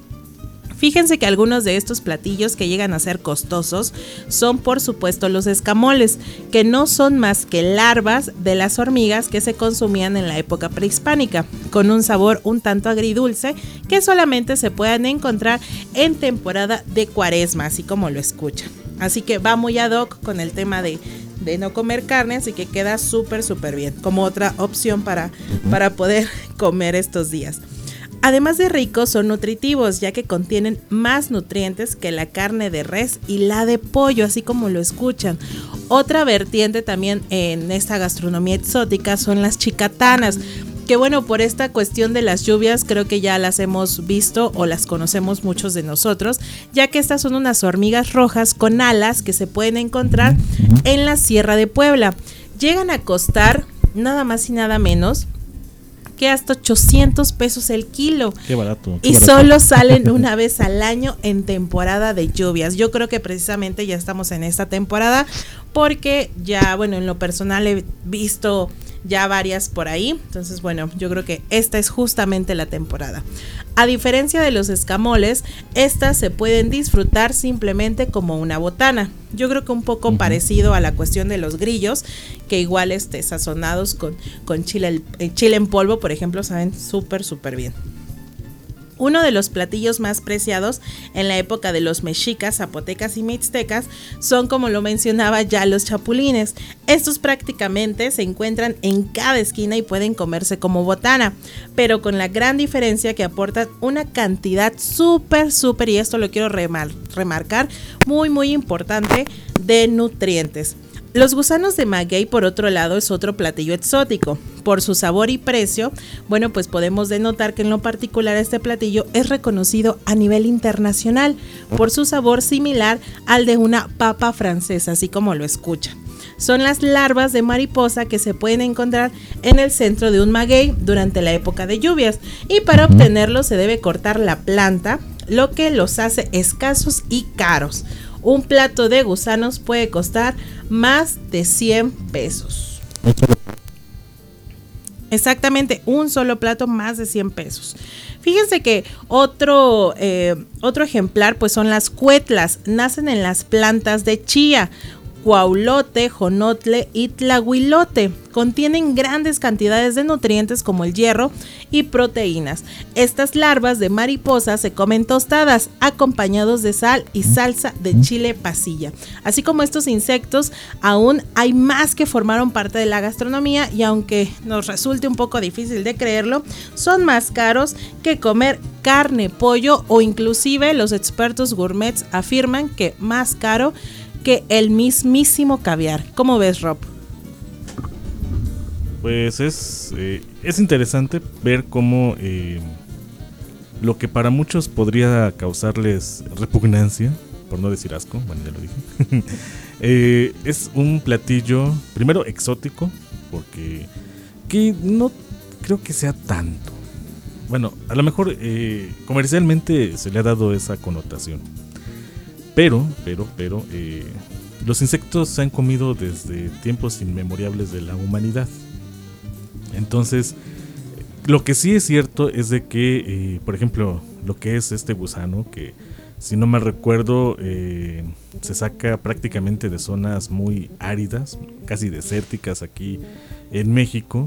Fíjense que algunos de estos platillos que llegan a ser costosos son por supuesto los escamoles, que no son más que larvas de las hormigas que se consumían en la época prehispánica, con un sabor un tanto agridulce que solamente se pueden encontrar en temporada de cuaresma, así como lo escuchan. Así que va muy ad hoc con el tema de, de no comer carne, así que queda súper súper bien, como otra opción para, para poder comer estos días. Además de ricos, son nutritivos, ya que contienen más nutrientes que la carne de res y la de pollo, así como lo escuchan. Otra vertiente también en esta gastronomía exótica son las chicatanas, que bueno, por esta cuestión de las lluvias creo que ya las hemos visto o las conocemos muchos de nosotros, ya que estas son unas hormigas rojas con alas que se pueden encontrar en la Sierra de Puebla. Llegan a costar nada más y nada menos que hasta ochocientos pesos el kilo. Qué barato. Qué y barato. Solo salen una vez al año en temporada de lluvias. Yo creo que precisamente ya estamos en esta temporada porque ya, bueno, en lo personal he visto ya varias por ahí. Entonces, bueno, yo creo que esta es justamente la temporada. A diferencia de los escamoles, estas se pueden disfrutar simplemente como una botana. Yo creo que un poco uh-huh. parecido a la cuestión de los grillos, que igual este, sazonados con, con chile, el chile en polvo, por ejemplo, saben súper, súper bien. Uno de los platillos más preciados en la época de los mexicas, zapotecas y mixtecas son, como lo mencionaba ya, los chapulines. Estos prácticamente se encuentran en cada esquina y pueden comerse como botana, pero con la gran diferencia que aportan una cantidad súper, súper, y esto lo quiero remar- remarcar, muy, muy importante, de nutrientes. Los gusanos de maguey, por otro lado, es otro platillo exótico. Por su sabor y precio, bueno, pues podemos denotar que en lo particular este platillo es reconocido a nivel internacional por su sabor similar al de una papa francesa, así como lo escuchan. Son las larvas de mariposa que se pueden encontrar en el centro de un maguey durante la época de lluvias, y para obtenerlo se debe cortar la planta, lo que los hace escasos y caros. Un plato de gusanos puede costar más de cien pesos. Exactamente, un solo plato más de cien pesos. Fíjense que otro, eh, otro ejemplar pues son las cuetlas. Nacen en las plantas de chía, cuaulote, jonotle y tlahuilote. Contienen grandes cantidades de nutrientes como el hierro y proteínas. Estas larvas de mariposa se comen tostadas, acompañados de sal y salsa de chile pasilla. Así como estos insectos, aún hay más que formaron parte de la gastronomía, y aunque nos resulte un poco difícil de creerlo, son más caros que comer carne, pollo, o inclusive los expertos gourmets afirman que más caro que el mismísimo caviar. ¿Cómo ves, Rob? Pues es, eh, es interesante ver cómo eh, lo que para muchos podría causarles repugnancia, por no decir asco, bueno, ya lo dije, eh, es un platillo, primero exótico, porque que no creo que sea tanto. Bueno, a lo mejor eh, comercialmente se le ha dado esa connotación, pero, pero, pero, eh, los insectos se han comido desde tiempos inmemorables de la humanidad. Entonces, lo que sí es cierto es de que, eh, por ejemplo, lo que es este gusano, que si no mal recuerdo, eh, se saca prácticamente de zonas muy áridas, casi desérticas aquí en México,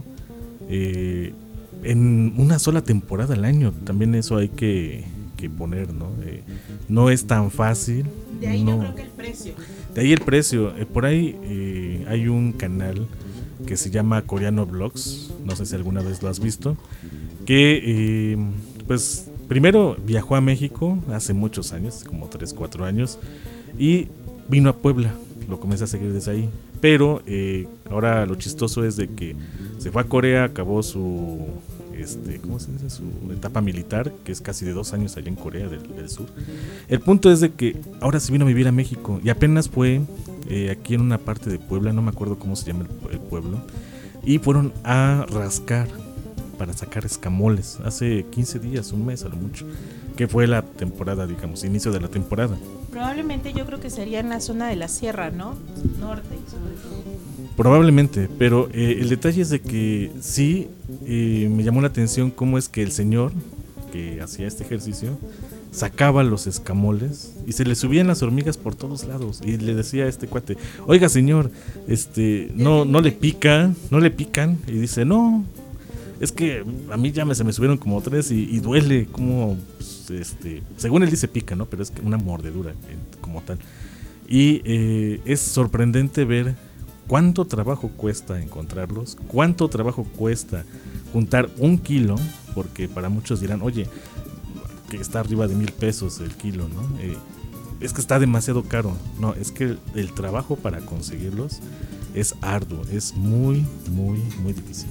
eh, en una sola temporada al año. También eso hay que, que poner, ¿no? Eh, no es tan fácil. De ahí no, yo creo que el precio. De ahí el precio. Eh, por ahí eh, hay un canal que se llama Coreano Vlogs, no sé si alguna vez lo has visto, que eh, pues primero viajó a México hace muchos años, como tres, cuatro años, y vino a Puebla, lo comencé a seguir desde ahí, pero eh, ahora lo chistoso es de que se fue a Corea, acabó su, este, ¿cómo se dice? Su etapa militar, que es casi de dos años allá en Corea del, del Sur. El punto es de que ahora se vino a vivir a México, y apenas fue eh, aquí en una parte de Puebla, no me acuerdo cómo se llama el, el pueblo, y fueron a rascar para sacar escamoles, hace quince días, un mes a lo mucho, que fue la temporada, digamos, inicio de la temporada. Probablemente yo creo que sería en la zona de la sierra, ¿no? Norte, sobre todo. Probablemente, pero eh, el detalle es de que sí eh, me llamó la atención cómo es que el señor que hacía este ejercicio sacaba los escamoles y se le subían las hormigas por todos lados, y le decía a este cuate: oiga señor, este no, no le pica, no le pican, y dice: no, es que a mí ya me, se me subieron como tres y, y duele, como, pues, este, según él dice pica, ¿no? Pero es que una mordedura como tal. Y eh, es sorprendente ver cuánto trabajo cuesta encontrarlos, cuánto trabajo cuesta juntar un kilo, porque para muchos dirán: oye, que está arriba de mil pesos el kilo, ¿no? Eh, es que está demasiado caro. No, es que el, el trabajo para conseguirlos es arduo, es muy, muy, muy difícil.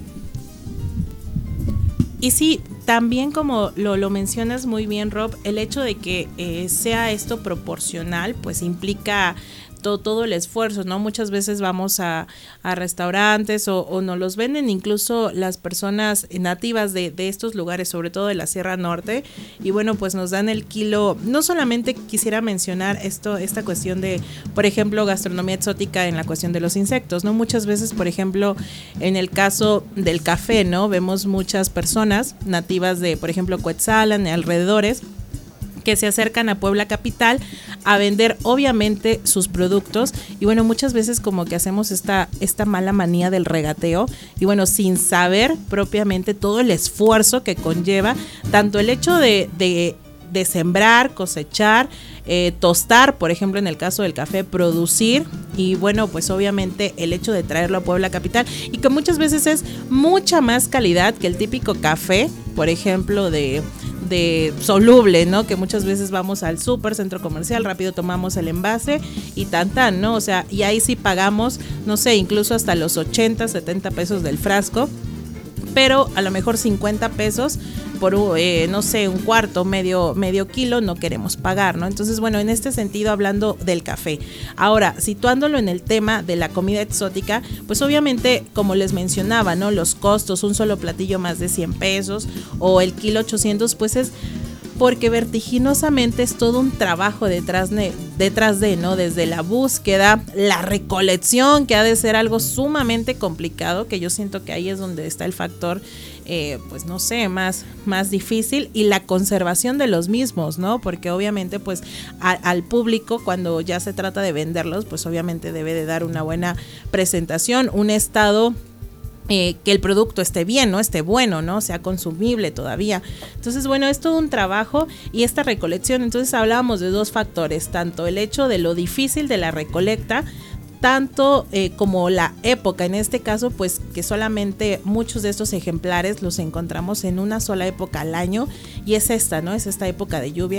Y sí, también como lo, lo mencionas muy bien, Rob, el hecho de que eh, sea esto proporcional, pues implica todo, todo el esfuerzo, ¿no? Muchas veces vamos a, a restaurantes o, o nos los venden incluso las personas nativas de, de estos lugares, sobre todo de la Sierra Norte, y bueno, pues nos dan el kilo. No solamente quisiera mencionar esto, esta cuestión de, por ejemplo, gastronomía exótica en la cuestión de los insectos, ¿no? Muchas veces, por ejemplo, en el caso del café, ¿no? Vemos muchas personas nativas de, por ejemplo, Cuetzalan, alrededores, que se acercan a Puebla capital a vender obviamente sus productos, y bueno, muchas veces como que hacemos esta, esta mala manía del regateo, y bueno, sin saber propiamente todo el esfuerzo que conlleva, tanto el hecho de, de, de sembrar, cosechar, eh, tostar, por ejemplo en el caso del café, producir, y bueno, pues obviamente el hecho de traerlo a Puebla capital, y que muchas veces es mucha más calidad que el típico café, por ejemplo, de de soluble, ¿no? Que muchas veces vamos al súper, centro comercial, rápido tomamos el envase y tan tan, ¿no? O sea, y ahí sí pagamos, no sé, incluso hasta los ochenta, setenta pesos del frasco, pero a lo mejor cincuenta pesos por, eh, no sé, un cuarto, medio, medio kilo no queremos pagar, ¿no? Entonces, bueno, en este sentido, hablando del café. Ahora, situándolo en el tema de la comida exótica, pues obviamente, como les mencionaba, ¿no? Los costos, un solo platillo más de cien pesos o el kilo ochocientos, pues es porque vertiginosamente es todo un trabajo detrás de, detrás de, ¿no? Desde la búsqueda, la recolección, que ha de ser algo sumamente complicado, que yo siento que ahí es donde está el factor, eh, pues no sé, más, más difícil, y la conservación de los mismos, ¿no? Porque obviamente, pues a, al público, cuando ya se trata de venderlos, pues obviamente debe de dar una buena presentación, un estado Eh, que el producto esté bien, ¿no? Esté bueno, ¿no? Sea consumible todavía. Entonces, bueno, es todo un trabajo y esta recolección. Entonces hablábamos de dos factores, tanto el hecho de lo difícil de la recolecta, tanto eh, como la época, en este caso, pues que solamente muchos de estos ejemplares los encontramos en una sola época al año, y es esta, ¿no? Es esta época de lluvias.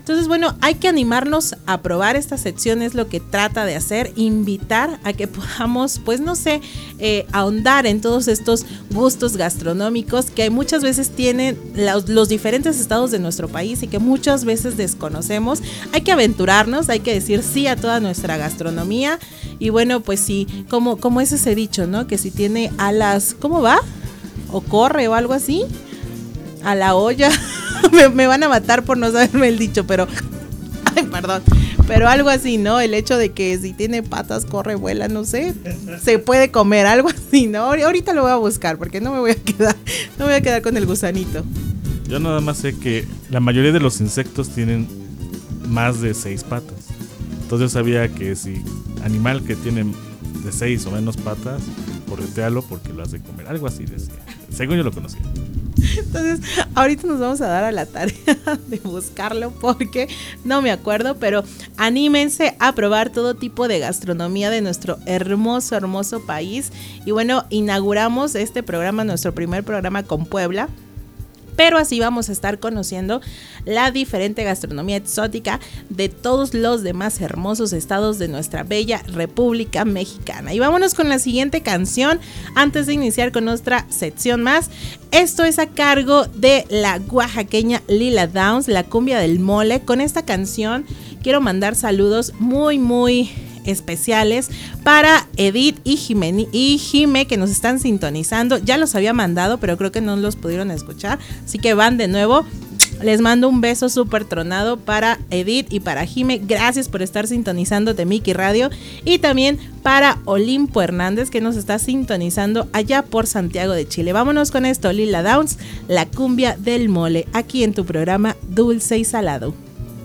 Entonces, bueno, hay que animarnos a probar esta sección, es lo que trata de hacer, invitar a que podamos, pues no sé, eh, ahondar en todos estos gustos gastronómicos que muchas veces tienen los, los diferentes estados de nuestro país y que muchas veces desconocemos. Hay que aventurarnos, hay que decir sí a toda nuestra gastronomía y bueno, pues sí, como, como es ese dicho, ¿no? Que si tiene alas, ¿cómo va? O corre o algo así, a la olla. me, me van a matar por no saberme el dicho, pero ay, perdón, pero algo así, ¿no? El hecho de que si tiene patas, corre, vuela, no sé, se puede comer, algo así, ¿no? Ahorita lo voy a buscar porque no me voy a quedar, no me voy a quedar con el gusanito. Yo nada más sé que la mayoría de los insectos tienen más de seis patas. Entonces yo sabía que si animal que tiene de seis o menos patas, corretealo porque lo has de comer, algo así decía, según yo lo conocía. Entonces, ahorita nos vamos a dar a la tarea de buscarlo porque no me acuerdo, pero anímense a probar todo tipo de gastronomía de nuestro hermoso, hermoso país. Y bueno, inauguramos este programa, nuestro primer programa con Puebla. Pero así vamos a estar conociendo la diferente gastronomía exótica de todos los demás hermosos estados de nuestra bella República Mexicana. Y vámonos con la siguiente canción antes de iniciar con nuestra sección más. Esto es a cargo de la oaxaqueña Lila Downs, la cumbia del mole. Con esta canción quiero mandar saludos muy, muy especiales para Edith y Jimé, y Jimé que nos están sintonizando. Ya los había mandado, pero creo que no los pudieron escuchar, así que van de nuevo. Les mando un beso súper tronado para Edith y para Jimé. Gracias por estar sintonizando Temiki Radio. Y también para Olimpo Hernández, que nos está sintonizando allá por Santiago de Chile. Vámonos con esto, Lila Downs, la cumbia del mole, aquí en tu programa Dulce y Salado.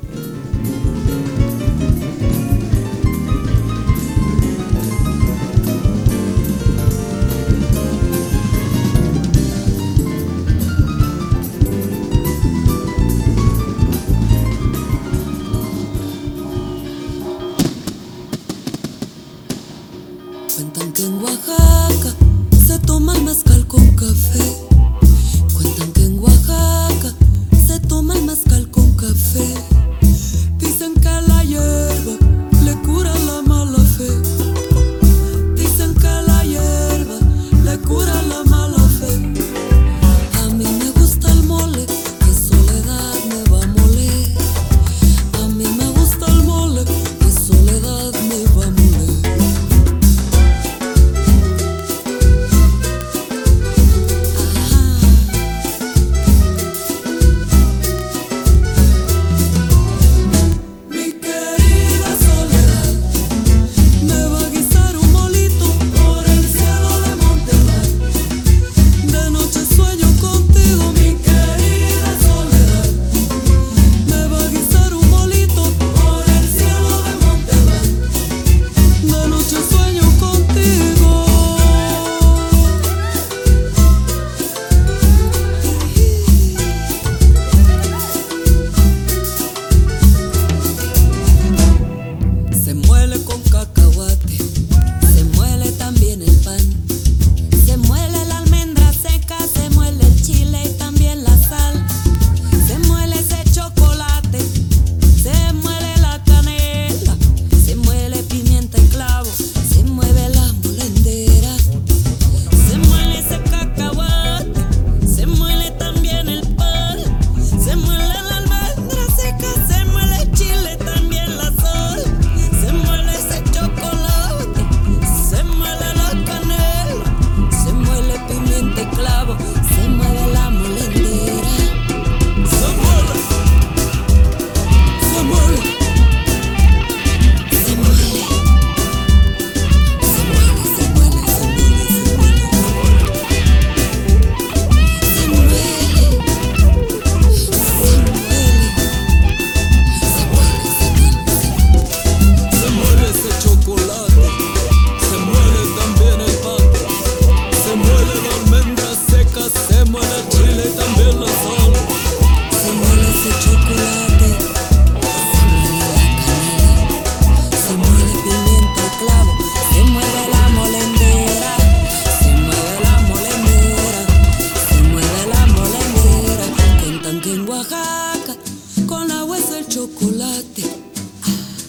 Cuentan que en Oaxaca se toma el mezcal con café. Cuentan que en Oaxaca se toma el mezcal con café.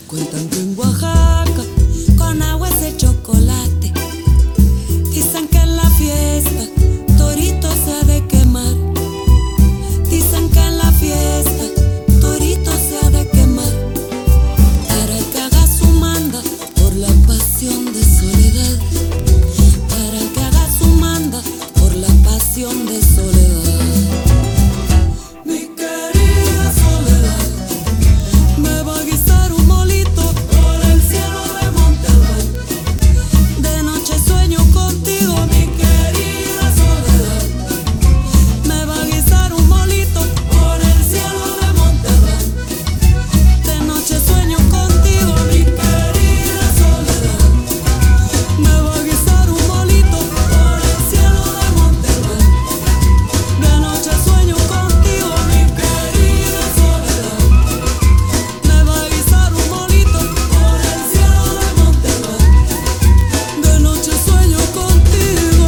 Cuentan que en Oaxaca con agua es de chocolate. Dicen que en la fiesta torito se ha de quemar. Dicen que en la fiesta torito se ha de quemar. Para que haga su manda por la pasión de soledad. Para que haga su manda por la pasión de soledad. Mi querida soledad me va a guisar un molito por el cielo de Monterrey. De noche sueño contigo, mi querida soledad. Me va a guisar un molito por el cielo de Monterrey. De noche sueño contigo, mi querida soledad. Me va a guisar un molito por el cielo de Monterrey. De noche sueño contigo, mi querida soledad. Me va a guisar un molito por el cielo de Monterrey. De noche sueño contigo.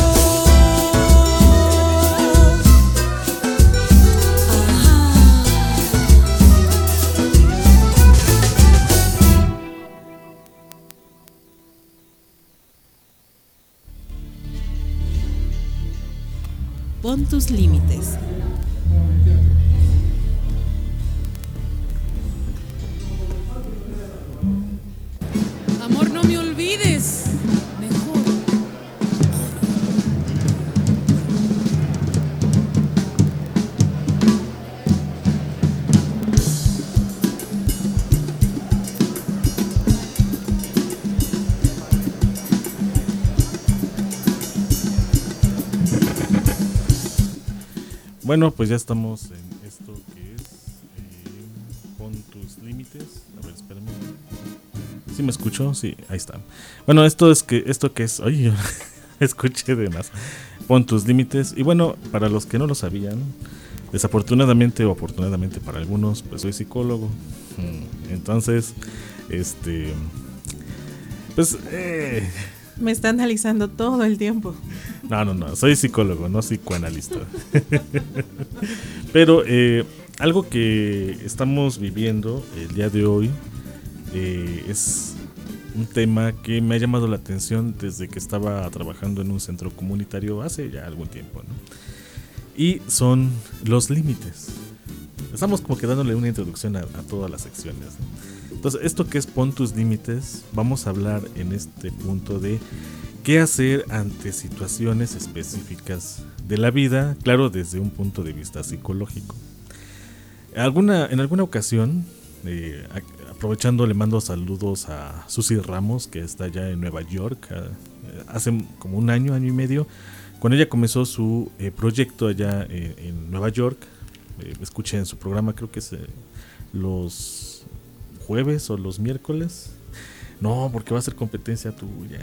Pon tus límites. Amor, no me olvides. Mejor. Bueno, pues ya estamos en esto que es eh, Pon tus límites. A ver, espérame. ¿Sí me escucho? Sí, ahí está. Bueno, esto es que esto que es, oye, escuché de más. Pon tus límites. Y bueno, para los que no lo sabían, desafortunadamente o afortunadamente para algunos, pues soy psicólogo. Entonces, este, pues, eh, Me está analizando todo el tiempo. No, no, no, soy psicólogo, no psicoanalista. Pero eh, algo que estamos viviendo el día de hoy eh, es un tema que me ha llamado la atención desde que estaba trabajando en un centro comunitario hace ya algún tiempo, ¿no? Y son los límites. Estamos como que dándole una introducción a, a todas las secciones, ¿no? Entonces, esto que es Pon tus límites, vamos a hablar en este punto de qué hacer ante situaciones específicas de la vida, claro, desde un punto de vista psicológico. Alguna, en alguna ocasión, eh, aprovechando, le mando saludos a Susi Ramos, que está allá en Nueva York, eh, hace como un año, año y medio, cuando ella comenzó su eh, proyecto allá eh, en Nueva York. Eh, escuché en su programa, creo que es eh, los jueves o los miércoles. No, porque va a ser competencia tuya.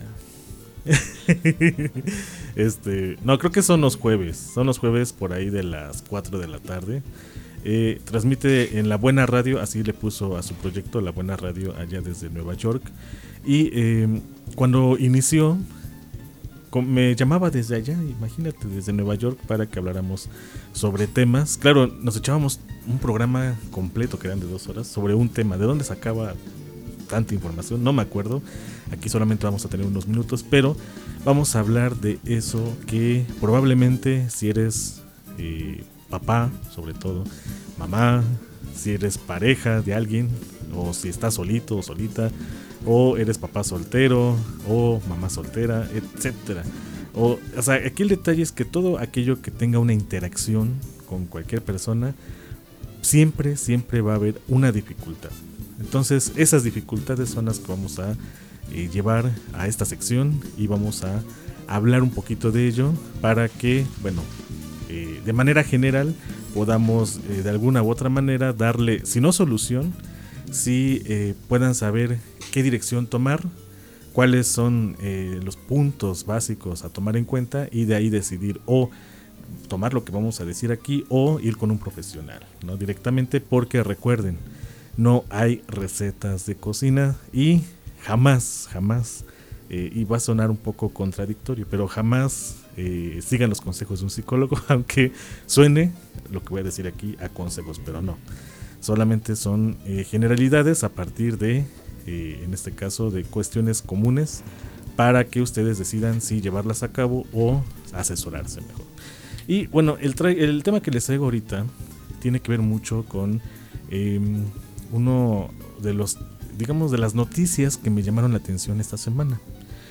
este, no, creo que son los jueves. Son los jueves por ahí de las cuatro de la tarde. Eh, transmite en La Buena Radio, así le puso a su proyecto, La Buena Radio, allá desde Nueva York. Y eh, cuando inició, me llamaba desde allá, imagínate, desde Nueva York, para que habláramos sobre temas. Claro, nos echábamos un programa completo, que eran de dos horas, sobre un tema. ¿De dónde sacaba tanta información? No me acuerdo. Aquí solamente vamos a tener unos minutos, pero vamos a hablar de eso que probablemente, si eres eh, papá, sobre todo, mamá, si eres pareja de alguien, o si estás solito o solita, o eres papá soltero, o mamá soltera, etcétera. O, o sea, aquí el detalle es que todo aquello que tenga una interacción con cualquier persona, siempre, siempre va a haber una dificultad. Entonces, esas dificultades son las que vamos a eh, llevar a esta sección y vamos a hablar un poquito de ello para que, bueno, eh, de manera general podamos eh, de alguna u otra manera darle, si no solución, si eh, puedan saber qué dirección tomar, cuáles son eh, los puntos básicos a tomar en cuenta y de ahí decidir o tomar lo que vamos a decir aquí o ir con un profesional, ¿no? Directamente, porque recuerden, no hay recetas de cocina y jamás, jamás, eh, y va a sonar un poco contradictorio, pero jamás eh, sigan los consejos de un psicólogo, aunque suene lo que voy a decir aquí a consejos, pero no. Solamente son eh, generalidades a partir de eh, en este caso de cuestiones comunes, para que ustedes decidan si llevarlas a cabo o asesorarse mejor. Y bueno, el, tra- el tema que les traigo ahorita tiene que ver mucho con eh, uno de los, digamos, de las noticias que me llamaron la atención esta semana.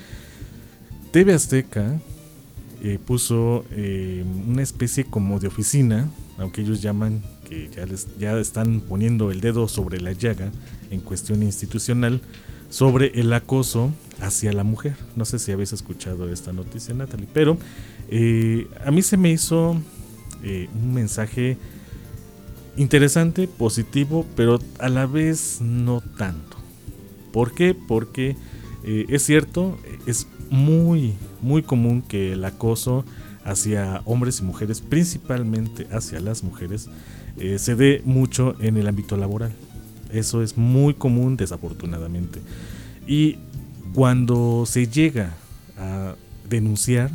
T V Azteca eh, puso eh, una especie como de oficina, aunque ellos llaman que ya, les, ya están poniendo el dedo sobre la llaga en cuestión institucional, sobre el acoso hacia la mujer. No sé si habéis escuchado esta noticia, Natalie, pero eh, a mí se me hizo eh, un mensaje interesante, positivo, pero a la vez no tanto. ¿Por qué? Porque eh, es cierto, es muy, muy común que el acoso hacia hombres y mujeres, principalmente hacia las mujeres, eh, se dé mucho en el ámbito laboral. Eso es muy común, desafortunadamente. Y cuando se llega a denunciar,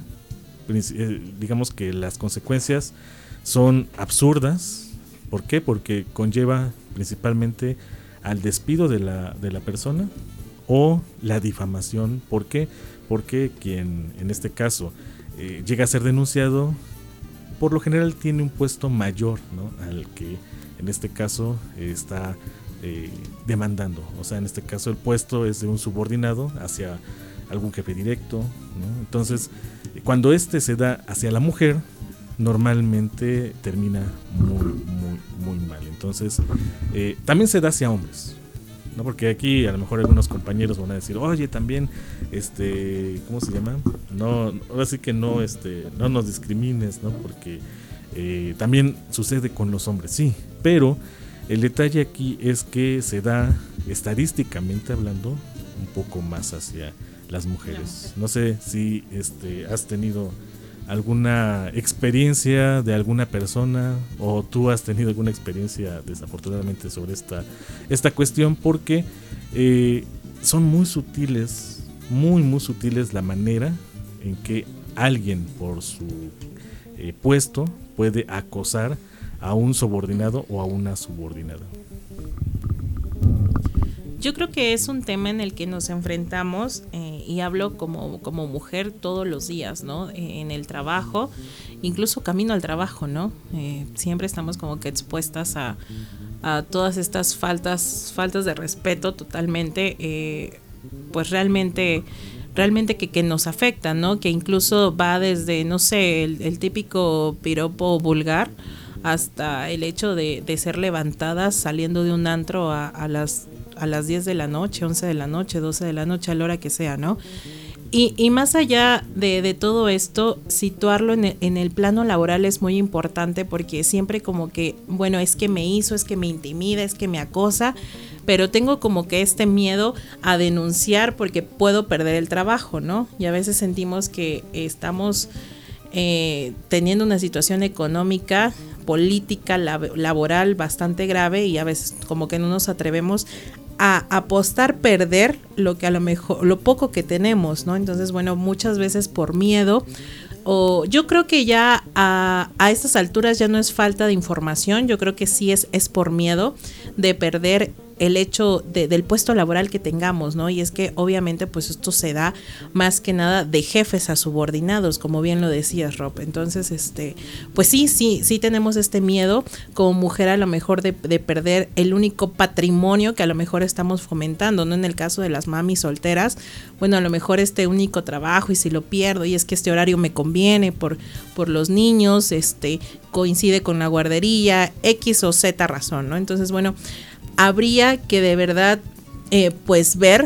digamos que las consecuencias son absurdas. ¿Por qué? Porque conlleva principalmente al despido de la, de la persona o la difamación. ¿Por qué? Porque quien en este caso eh, llega a ser denunciado, por lo general tiene un puesto mayor, ¿no?, al que en este caso eh, está eh, demandando. O sea, en este caso el puesto es de un subordinado hacia algún jefe directo, ¿no? Entonces, cuando este se da hacia la mujer, normalmente termina muy, muy, muy mal. Entonces, eh, también se da hacia hombres, ¿no? Porque aquí a lo mejor algunos compañeros van a decir, oye, también, este, ¿cómo se llama? No, ahora sí que no, este, no nos discrimines, ¿no? Porque eh, también sucede con los hombres, sí, pero el detalle aquí es que se da, estadísticamente hablando, un poco más hacia las mujeres. No sé si este, has tenido alguna experiencia de alguna persona o tú has tenido alguna experiencia desafortunadamente sobre esta, esta cuestión, porque eh, son muy sutiles, muy muy sutiles la manera en que alguien por su eh, puesto puede acosar a un subordinado o a una subordinada. Yo creo que es un tema en el que nos enfrentamos eh, y hablo como, como mujer todos los días, ¿no? Eh, en el trabajo, incluso camino al trabajo, ¿no? Eh, siempre estamos como que expuestas a, a todas estas faltas, faltas de respeto totalmente, eh, pues realmente, realmente que, que nos afectan, ¿no? Que incluso va desde, no sé, el, el típico piropo vulgar, hasta el hecho de, de ser levantadas saliendo de un antro a, a las a las diez de la noche, once de la noche, doce de la noche, a la hora que sea, ¿no? Y, y más allá de, de todo esto, situarlo en el, en el plano laboral es muy importante, porque siempre como que, bueno, es que me hizo, es que me intimida, es que me acosa, pero tengo como que este miedo a denunciar porque puedo perder el trabajo, ¿no? Y a veces sentimos que estamos eh, teniendo una situación económica, política, lab- laboral bastante grave, y a veces como que no nos atrevemos a apostar perder lo que a lo mejor, lo poco que tenemos, ¿no? Entonces, bueno, muchas veces por miedo, o yo creo que ya a, a estas alturas ya no es falta de información, yo creo que sí es, es por miedo de perder el hecho de, del puesto laboral que tengamos, ¿no? Y es que obviamente pues esto se da más que nada de jefes a subordinados, como bien lo decías, Rob. Entonces, este, pues sí, sí, sí tenemos este miedo como mujer a lo mejor de, de perder el único patrimonio que a lo mejor estamos fomentando, ¿no? En el caso de las mamis solteras, bueno, a lo mejor este único trabajo, y si lo pierdo, y es que este horario me conviene por, por los niños, este, coincide con la guardería, X o Z razón, ¿no? Entonces, bueno, habría que de verdad eh, pues ver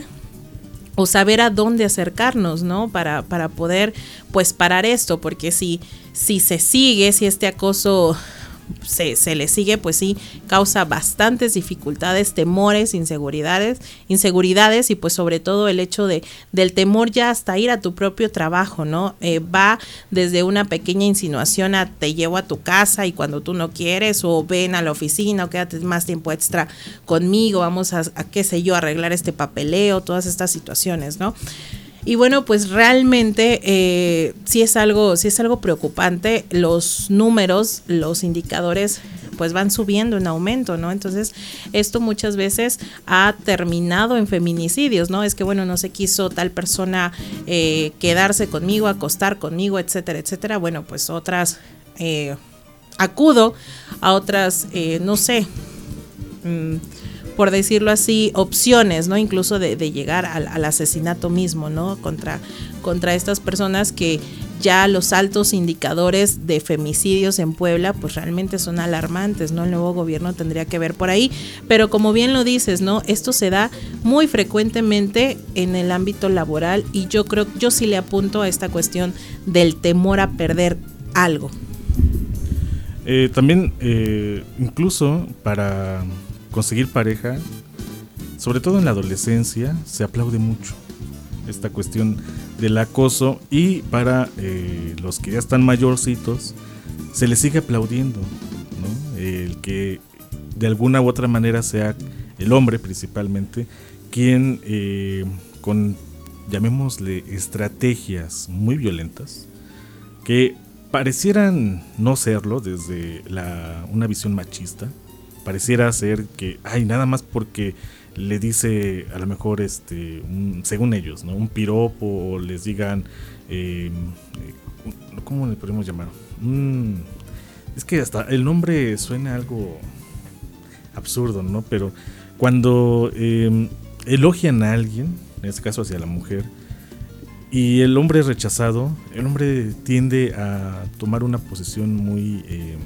o saber a dónde acercarnos, ¿no? Para, para poder pues parar esto, porque si, si se sigue, si este acoso se, se le sigue, pues sí, causa bastantes dificultades, temores, inseguridades, inseguridades y pues sobre todo el hecho de del temor ya hasta ir a tu propio trabajo, ¿no? Eh, va desde una pequeña insinuación a te llevo a tu casa y cuando tú no quieres, o ven a la oficina o quédate más tiempo extra conmigo, vamos a, a qué sé yo, arreglar este papeleo, todas estas situaciones, ¿no? Y bueno, pues realmente eh, sí es algo, sí es algo preocupante. Los números, los indicadores pues van subiendo en aumento, ¿no? Entonces, esto muchas veces ha terminado en feminicidios, ¿no? Es que, bueno, no se quiso tal persona eh, quedarse conmigo, acostar conmigo, etcétera, etcétera. Bueno, pues otras, eh, acudo a otras, eh, no sé, mmm, por decirlo así, opciones, ¿no? Incluso de, de llegar al, al asesinato mismo, ¿no? Contra, contra estas personas que ya los altos indicadores de femicidios en Puebla pues realmente son alarmantes, ¿no? El nuevo gobierno tendría que ver por ahí, pero como bien lo dices, ¿no? Esto se da muy frecuentemente en el ámbito laboral y yo creo, yo sí le apunto a esta cuestión del temor a perder algo. Eh, también, eh, incluso para conseguir pareja, sobre todo en la adolescencia, se aplaude mucho esta cuestión del acoso y para eh, los que ya están mayorcitos se les sigue aplaudiendo, ¿no? El que de alguna u otra manera sea el hombre principalmente quien eh, con, llamémosle, estrategias muy violentas que parecieran no serlo desde la, una visión machista, pareciera ser que, ay, nada más porque le dice a lo mejor, este, un, según ellos, ¿no? Un piropo o les digan, eh, ¿cómo le podemos llamar? Mm, es que hasta el nombre suena algo absurdo, ¿no? Pero cuando eh, elogian a alguien, en este caso hacia la mujer, y el hombre es rechazado, el hombre tiende a tomar una posición muy... Eh,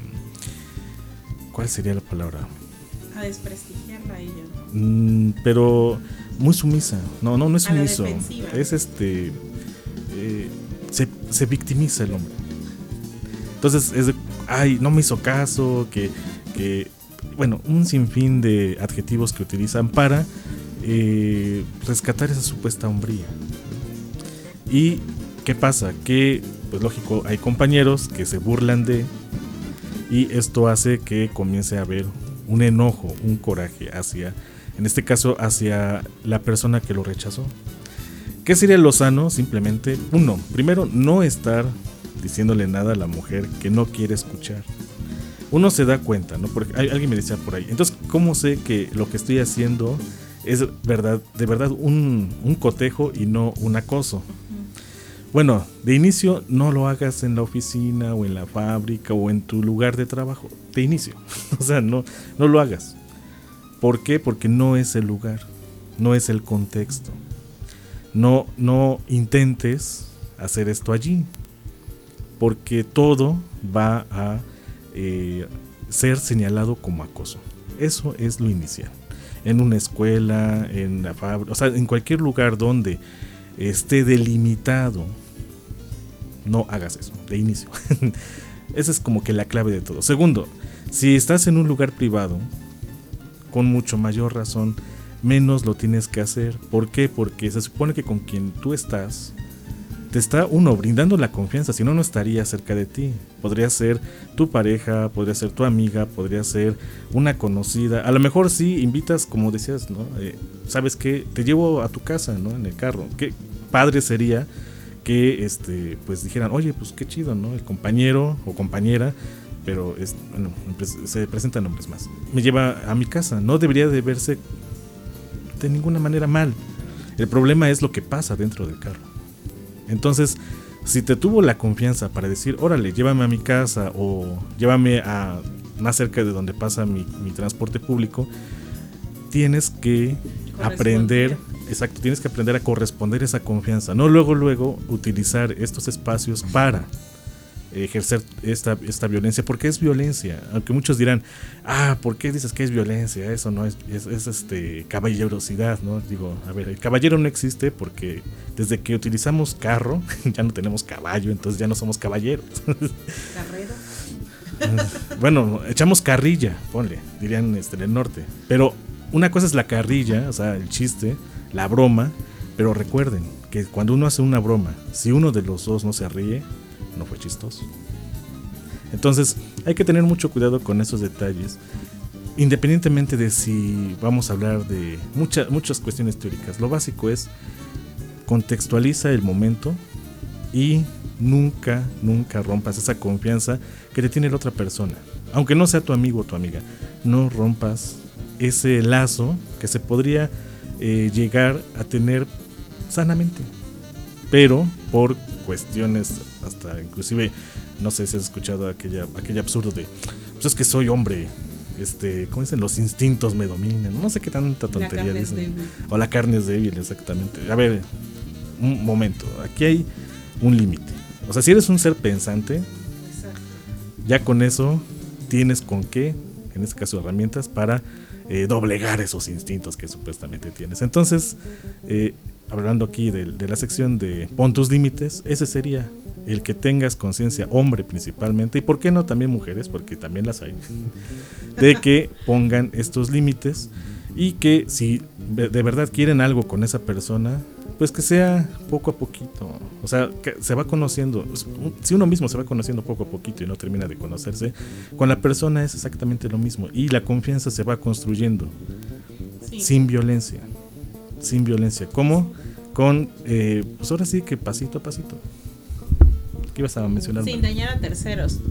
¿cuál sería la palabra? A desprestigiarla a ella. Mm, pero muy sumisa. No, no, no es a sumiso. La defensiva. Es este. Eh, se, se victimiza el hombre. Entonces es de, ay, no me hizo caso, que, que. Bueno, un sinfín de adjetivos que utilizan para eh, rescatar esa supuesta hombría. ¿Y qué pasa? Que, pues lógico, hay compañeros que se burlan de. Y esto hace que comience a haber un enojo, un coraje hacia, en este caso, hacia la persona que lo rechazó. ¿Qué sería lo sano? Simplemente, uno, primero, no estar diciéndole nada a la mujer que no quiere escuchar. Uno se da cuenta, ¿no? Porque alguien me decía por ahí, entonces, ¿cómo sé que lo que estoy haciendo es verdad, de verdad un, un cotejo y no un acoso? Bueno, de inicio no lo hagas en la oficina o en la fábrica o en tu lugar de trabajo. De inicio. O sea, no, no lo hagas. ¿Por qué? Porque no es el lugar, no es el contexto. No, no intentes hacer esto allí. Porque todo va a eh, ser señalado como acoso. Eso es lo inicial. En una escuela, en la fábrica, o sea, en cualquier lugar donde esté delimitado, no hagas eso de inicio. Esa es como que la clave de todo. Segundo, si estás en un lugar privado, con mucho mayor razón, menos lo tienes que hacer. ¿Por qué? Porque se supone que con quien tú estás te está, uno, brindando la confianza, si no, no estaría cerca de ti. Podría ser tu pareja, podría ser tu amiga, podría ser una conocida. A lo mejor sí invitas, como decías, ¿no? Eh, ¿Sabes qué? Te llevo a tu casa, ¿no? En el carro. Qué padre sería que, este, pues dijeran, oye, pues qué chido, ¿no? El compañero o compañera, pero, es, bueno, se presentan nombres más. Me lleva a mi casa. No debería de verse de ninguna manera mal. El problema es lo que pasa dentro del carro. Entonces, si te tuvo la confianza para decir, órale, llévame a mi casa o llévame a más cerca de donde pasa mi, mi transporte público, tienes que aprender, exacto, tienes que aprender a corresponder esa confianza. No luego, luego utilizar estos espacios para ejercer esta, esta violencia, porque es violencia. Aunque muchos dirán, ah, ¿por qué dices que es violencia? Eso no es, es, es este caballerosidad, ¿no? Digo, a ver, el caballero no existe porque desde que utilizamos carro ya no tenemos caballo, entonces ya no somos caballeros. Carrero. Bueno, echamos carrilla, ponle, dirían este, en el norte. Pero una cosa es la carrilla, o sea, el chiste, la broma, pero recuerden que cuando uno hace una broma, si uno de los dos no se ríe, no fue chistoso. Entonces hay que tener mucho cuidado con esos detalles, independientemente de si vamos a hablar de mucha, muchas cuestiones teóricas. Lo básico es contextualiza el momento y nunca, nunca rompas esa confianza que te tiene la otra persona. aunque no sea tu amigo o tu amiga, no rompas ese lazo que se podría eh, llegar a tener sanamente, pero por cuestiones hasta inclusive, no sé si has escuchado aquella, aquel absurdo de, pues es que soy hombre, este, ¿cómo dicen? Los instintos me dominan, no sé qué tanta tontería dicen, o la carne es débil, exactamente. A ver, un momento, aquí hay un límite, o sea, si eres un ser pensante, exacto, ya con eso tienes con qué, en este caso herramientas para eh, doblegar esos instintos que supuestamente tienes. Entonces, eh, hablando aquí de, de la sección de pon tus límites, ese sería el que tengas conciencia, hombre principalmente, y por qué no también mujeres, porque también las hay, de que pongan estos límites y que si de verdad quieren algo con esa persona, pues que sea poco a poquito, o sea, que se va conociendo, si uno mismo se va conociendo poco a poquito y no termina de conocerse, con la persona es exactamente lo mismo y la confianza se va construyendo, sí, sin violencia, sin violencia, ¿cómo? Con, eh, pues ahora sí que pasito a pasito. ¿Qué ibas a mencionar? Sin dañar a terceros.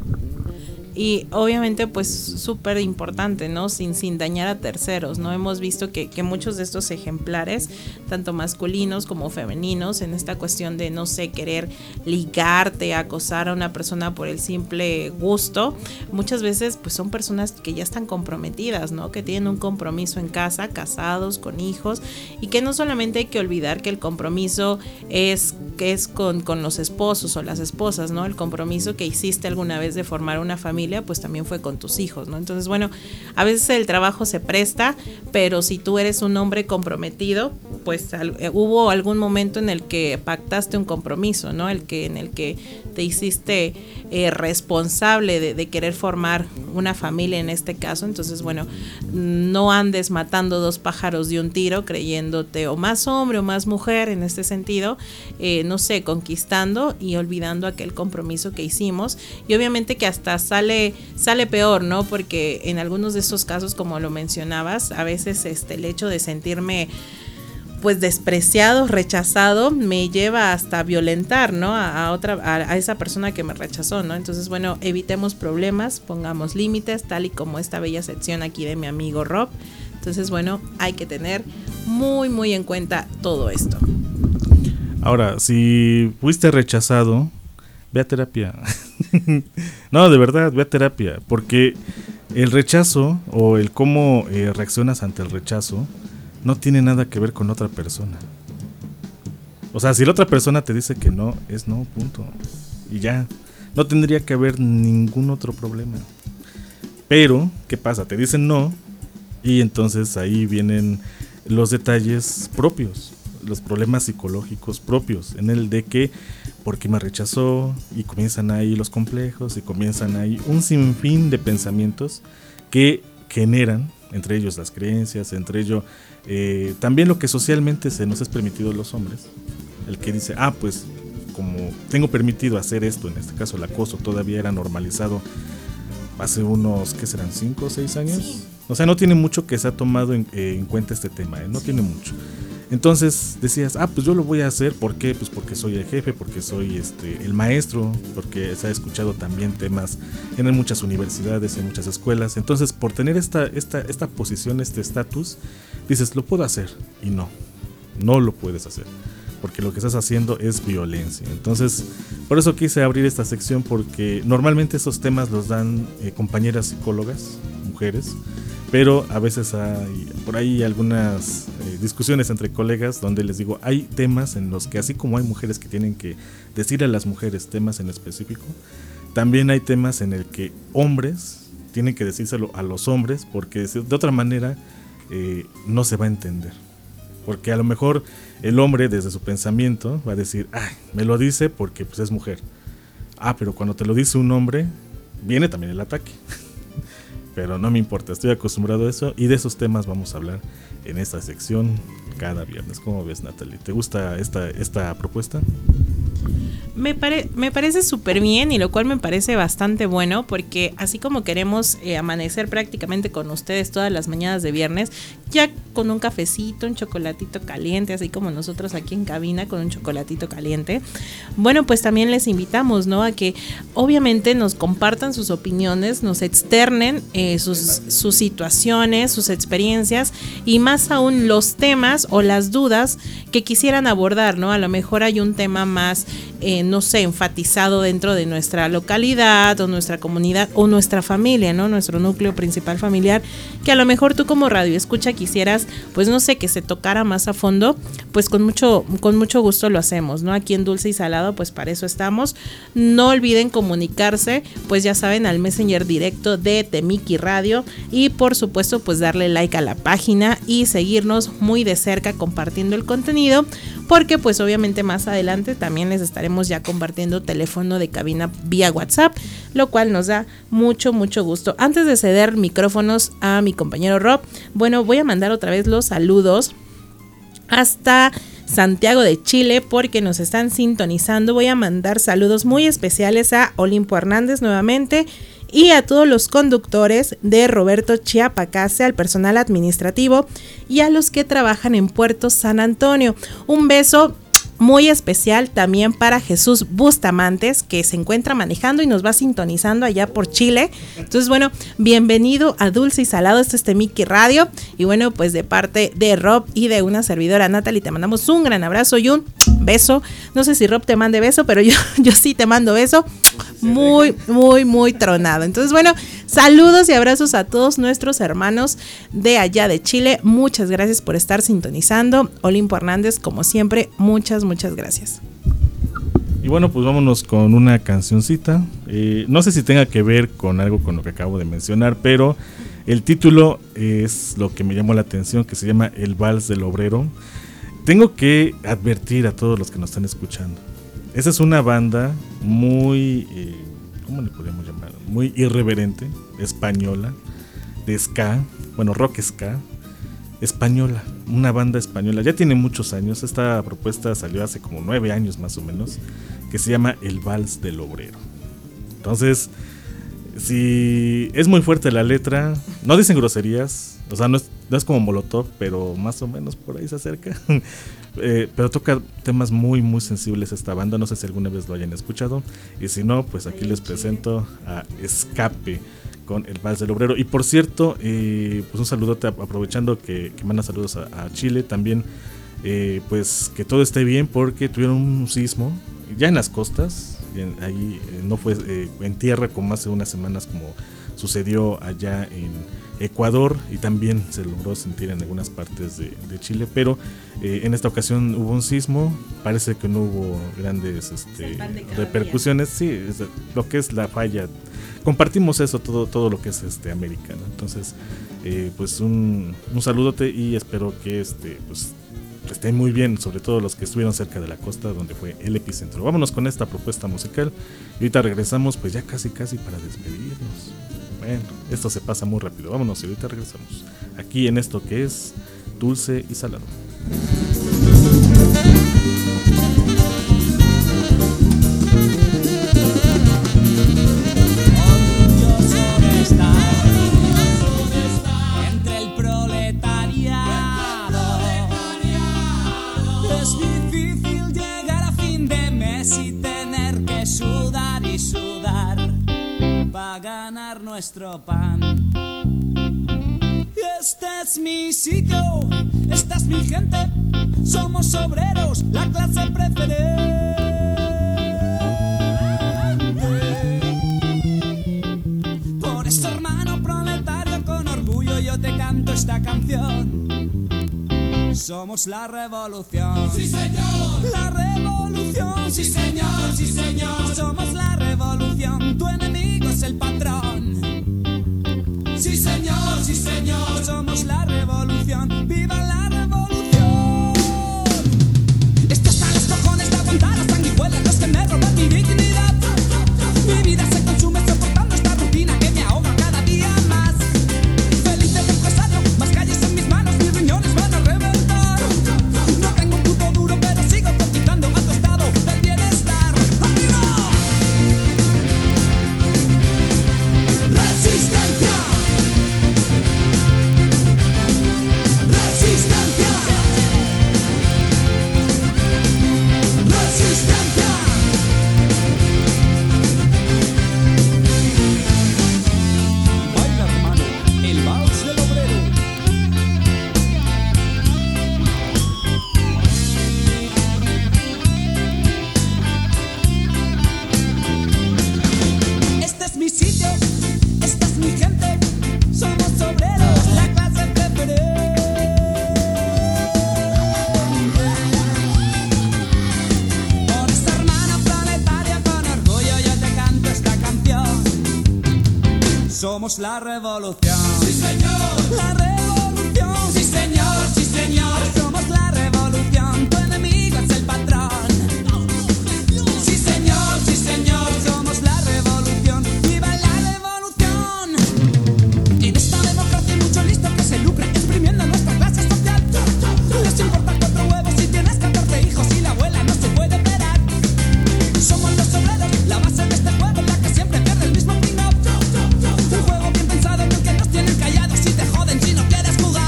Y obviamente pues súper importante, ¿no? Sin, sin dañar a terceros, ¿no? Hemos visto que, que muchos de estos ejemplares, tanto masculinos como femeninos, en esta cuestión de, no sé, querer ligarte, acosar a una persona por el simple gusto, muchas veces pues son personas que ya están comprometidas, ¿no? Que tienen un compromiso en casa, casados, con hijos, y que no solamente hay que olvidar que el compromiso es, que es con, con los esposos o las esposas, ¿no? El compromiso que hiciste alguna vez de formar una familia, pues también fue con tus hijos, ¿no? Entonces, bueno, a veces el trabajo se presta, pero si tú eres un hombre comprometido, pues al, eh, hubo algún momento en el que pactaste un compromiso, ¿no? El que, en el que te hiciste eh, responsable de, de querer formar una familia en este caso. Entonces, bueno, no andes matando dos pájaros de un tiro creyéndote o más hombre o más mujer en este sentido, eh, no sé, conquistando y olvidando aquel compromiso que hicimos. Y obviamente que hasta sale sale peor, ¿no? Porque en algunos de esos casos, como lo mencionabas, a veces este el hecho de sentirme pues despreciado, rechazado, me lleva hasta violentar, ¿no? A, a otra, a, a esa persona que me rechazó, ¿no? Entonces, bueno, evitemos problemas, pongamos límites, tal y como esta bella sección aquí de mi amigo Rob. Entonces, bueno, hay que tener muy, muy en cuenta todo esto. Ahora, si fuiste rechazado, ve a terapia. No, de verdad, ve a terapia, porque el rechazo o el cómo eh, reaccionas ante el rechazo no tiene nada que ver con otra persona. O sea, si la otra persona te dice que no, es no, punto. Y ya, no tendría que haber ningún otro problema. Pero, ¿qué pasa? Te dicen no y entonces ahí vienen los detalles propios, los problemas psicológicos propios, en el de que porque me rechazó, y comienzan ahí los complejos y comienzan ahí un sinfín de pensamientos que generan, entre ellos las creencias, entre ellos eh, también lo que socialmente se nos es permitido a los hombres, el que dice, ah, pues como tengo permitido hacer esto, en este caso el acoso todavía era normalizado hace unos, ¿qué serán? ¿cinco o seis años? Sí. O sea, no tiene mucho que se ha tomado en, eh, en cuenta este tema, ¿eh? No tiene mucho. Entonces decías, ah, pues yo lo voy a hacer, ¿por qué? Pues porque soy el jefe, porque soy este el maestro, porque se ha escuchado también temas en muchas universidades, en muchas escuelas. Entonces, por tener esta, esta, esta posición, este estatus, dices, lo puedo hacer, y no, no lo puedes hacer, porque lo que estás haciendo es violencia. Entonces, por eso quise abrir esta sección, porque normalmente esos temas los dan eh, compañeras psicólogas, mujeres, pero a veces hay por ahí algunas eh, discusiones entre colegas donde les digo, hay temas en los que así como hay mujeres que tienen que decir a las mujeres temas en específico, también hay temas en el que hombres tienen que decírselo a los hombres, porque de otra manera eh, no se va a entender. Porque a lo mejor el hombre desde su pensamiento va a decir, ay, me lo dice porque pues es mujer. Ah, pero cuando te lo dice un hombre, viene también el ataque. Pero no me importa, estoy acostumbrado a eso, y de esos temas vamos a hablar en esta sección cada viernes. ¿Cómo ves, Natalie? ¿Te gusta esta, esta propuesta? Me, pare, me parece súper bien, y lo cual me parece bastante bueno, porque así como queremos eh, amanecer prácticamente con ustedes todas las mañanas de viernes, ya con un cafecito, un chocolatito caliente, así como nosotros aquí en cabina con un chocolatito caliente. Bueno, pues también les invitamos, ¿no? A que obviamente nos compartan sus opiniones, nos externen eh, sus, sus situaciones, sus experiencias y más aún los temas o las dudas que quisieran abordar, ¿no? A lo mejor hay un tema más, eh, no sé, enfatizado dentro de nuestra localidad o nuestra comunidad o nuestra familia, ¿no? Nuestro núcleo principal familiar, que a lo mejor tú como radio escucha quisieras, pues no sé, que se tocara más a fondo, pues con mucho, con mucho gusto lo hacemos, ¿no? Aquí en Dulce y Salado, pues para eso estamos. No olviden comunicarse, pues ya saben, al Messenger directo de Temiki Radio y por supuesto, pues darle like a la página y seguirnos muy de cerca compartiendo el contenido, porque pues obviamente más adelante también les estaremos ya compartiendo teléfono de cabina vía WhatsApp, lo cual nos da mucho, mucho gusto. Antes de ceder micrófonos a mi compañero Rob, bueno, voy a mandar otra vez los saludos hasta Santiago de Chile porque nos están sintonizando. Voy a mandar saludos muy especiales a Olimpo Hernández nuevamente y a todos los conductores de Roberto Chiapacase, al personal administrativo y a los que trabajan en Puerto San Antonio. Un beso muy especial también para Jesús Bustamantes, que se encuentra manejando y nos va sintonizando allá por Chile. Entonces, bueno, bienvenido a Dulce y Salado, este es Temiki Radio. Y bueno, pues de parte de Rob y de una servidora Natalie, te mandamos un gran abrazo y un beso. No sé si Rob te mande beso, pero yo, yo sí te mando beso. Muy, muy, muy tronado. Entonces, bueno, saludos y abrazos a todos nuestros hermanos de allá de Chile. Muchas gracias por estar sintonizando. Olimpo Hernández, como siempre, muchas, muchas gracias. Y bueno, pues vámonos con una cancioncita. Eh, no sé si tenga que ver con algo con lo que acabo de mencionar, pero el título es lo que me llamó la atención, que se llama El Vals del Obrero. Tengo que advertir a todos los que nos están escuchando. Esa es una banda muy, eh, ¿cómo le podríamos llamar? Muy irreverente, española, de ska, bueno, rock ska, española, una banda española. Ya tiene muchos años, esta propuesta salió hace como nueve años más o menos, que se llama El Vals del Obrero. Entonces, si es muy fuerte la letra, no dicen groserías, o sea, no es, no es como Molotov, pero más o menos por ahí se acerca. Eh, pero toca temas muy muy sensibles esta banda, no sé si alguna vez lo hayan escuchado y si no, pues aquí les presento a Escape con El Vals del Obrero. Y por cierto, eh, pues un saludote, aprovechando que, que manda saludos a, a Chile también, eh, pues que todo esté bien porque tuvieron un sismo ya en las costas, en, ahí eh, no fue eh, en tierra como hace unas semanas como sucedió allá en Ecuador, y también se logró sentir en algunas partes de, de Chile, pero eh, en esta ocasión hubo un sismo, parece que no hubo grandes este, repercusiones, sí, es lo que es la falla, compartimos eso, todo, todo lo que es este América, ¿no? Entonces, eh, pues un, un saludote y espero que este, pues, estén muy bien, sobre todo los que estuvieron cerca de la costa donde fue el epicentro. Vámonos con esta propuesta musical y ahorita regresamos, pues ya casi casi para despedirnos. Bueno, esto se pasa muy rápido. Vámonos y ahorita regresamos aquí en esto que es Dulce y Salado. Entre el proletariado es difícil llegar a fin de mes y tener que sudar y sudar para ganar nuestro pan. Este es mi sitio, esta es mi gente, somos obreros, la clase preferente. Por eso, hermano proletario, con orgullo yo te canto esta canción. Somos la revolución. Sí, señor. La revolución. Sí, señor, sí, señor. Somos la revolución. Tu enemigo es el patrón. Sí, señor, sí, señor. Somos la revolución. ¡Viva la revolución! Estos están los cojones de aguantar las sanguijuelas, los que me roban mi dignidad. Mi vida se consume soportando esta rutina que me ahoga cada día más. Feliz de empresario, más calles en mis manos, mis riñones van a reventar. No tengo un puto duro, pero sigo cotizando a tu estado del bienestar. ¡Arriba! ¡Resistencia! ¡Resistencia! Somos la revolución. Sí, señor. La revolución. Sí, señor, sí, señor. Somos la revolución. Tu enemigo es el patrón. Sí, señor, sí, señor. Somos la revolución. ¡Viva la revolución! En esta democracia hay mucho listo que se lucra exprimiendo nuestra clase social. Les importa cuatro huevos si tienes catorce hijos y la abuela no se puede operar. Somos los obreros, la base de este juego en la que siempre pierde el mismo pringao. Un juego bien pensado en el que nos tienen callados y te joden si no quieres jugar.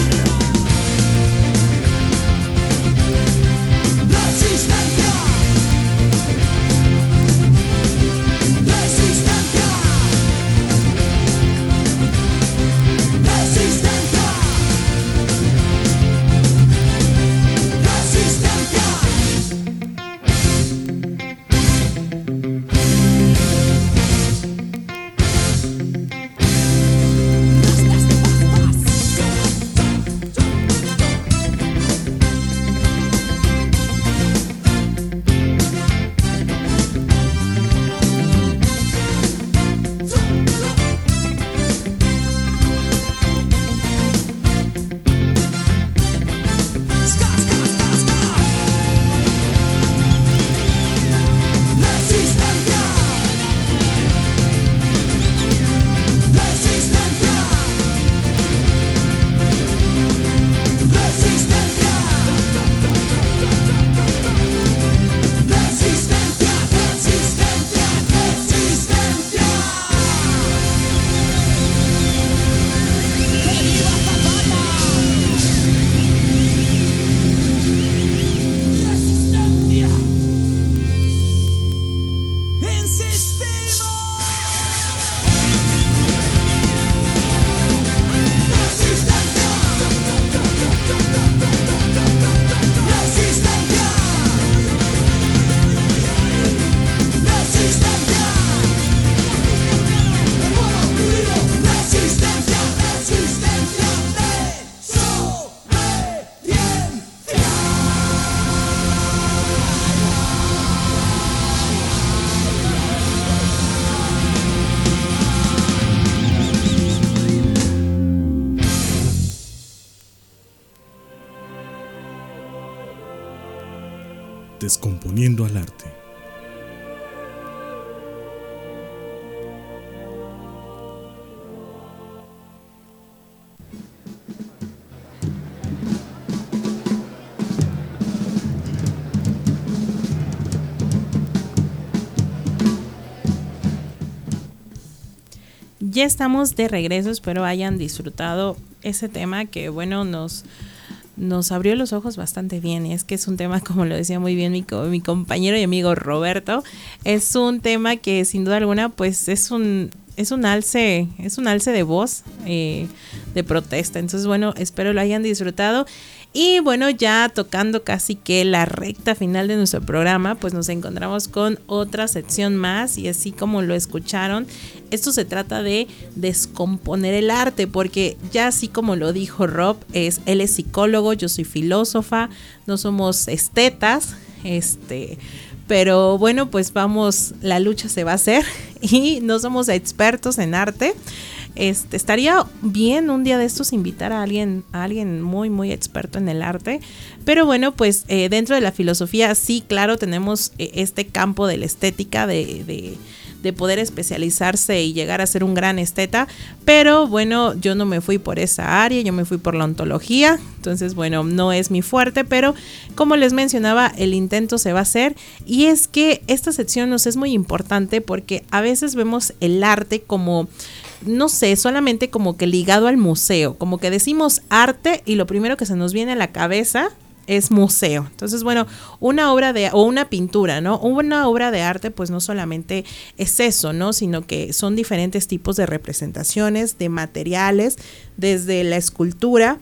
Resistencia. Resistencia. Resistencia. Resistencia. Descomponiendo al arte. Ya estamos de regreso, espero hayan disfrutado ese tema que, bueno, nos, nos abrió los ojos bastante bien. Y es que es un tema, como lo decía muy bien mi, co- mi compañero y amigo Roberto, es un tema que sin duda alguna pues es un, es un alce, es un alce de voz, eh, de protesta. Entonces, bueno, espero lo hayan disfrutado. Y bueno, ya tocando casi que la recta final de nuestro programa, pues nos encontramos con otra sección más, y así como lo escucharon, esto se trata de descomponer el arte, porque ya así como lo dijo Rob, es, él es psicólogo, yo soy filósofa, no somos estetas, este... pero bueno, pues vamos, la lucha se va a hacer y no somos expertos en arte. Este, estaría bien un día de estos invitar a alguien, a alguien muy, muy experto en el arte. Pero bueno, pues eh, dentro de la filosofía, sí, claro, tenemos eh, este campo de la estética, de, de, de poder especializarse y llegar a ser un gran esteta. Pero bueno, yo no me fui por esa área, yo me fui por la ontología. Entonces, bueno, no es mi fuerte, pero como les mencionaba, el intento se va a hacer. Y es que esta sección nos es muy importante porque a veces vemos el arte como, no sé, solamente como que ligado al museo, como que decimos arte y lo primero que se nos viene a la cabeza es museo. Entonces, bueno, una obra de, o una pintura, ¿no? Una obra de arte, pues no solamente es eso, ¿no? Sino que son diferentes tipos de representaciones, de materiales, desde la escultura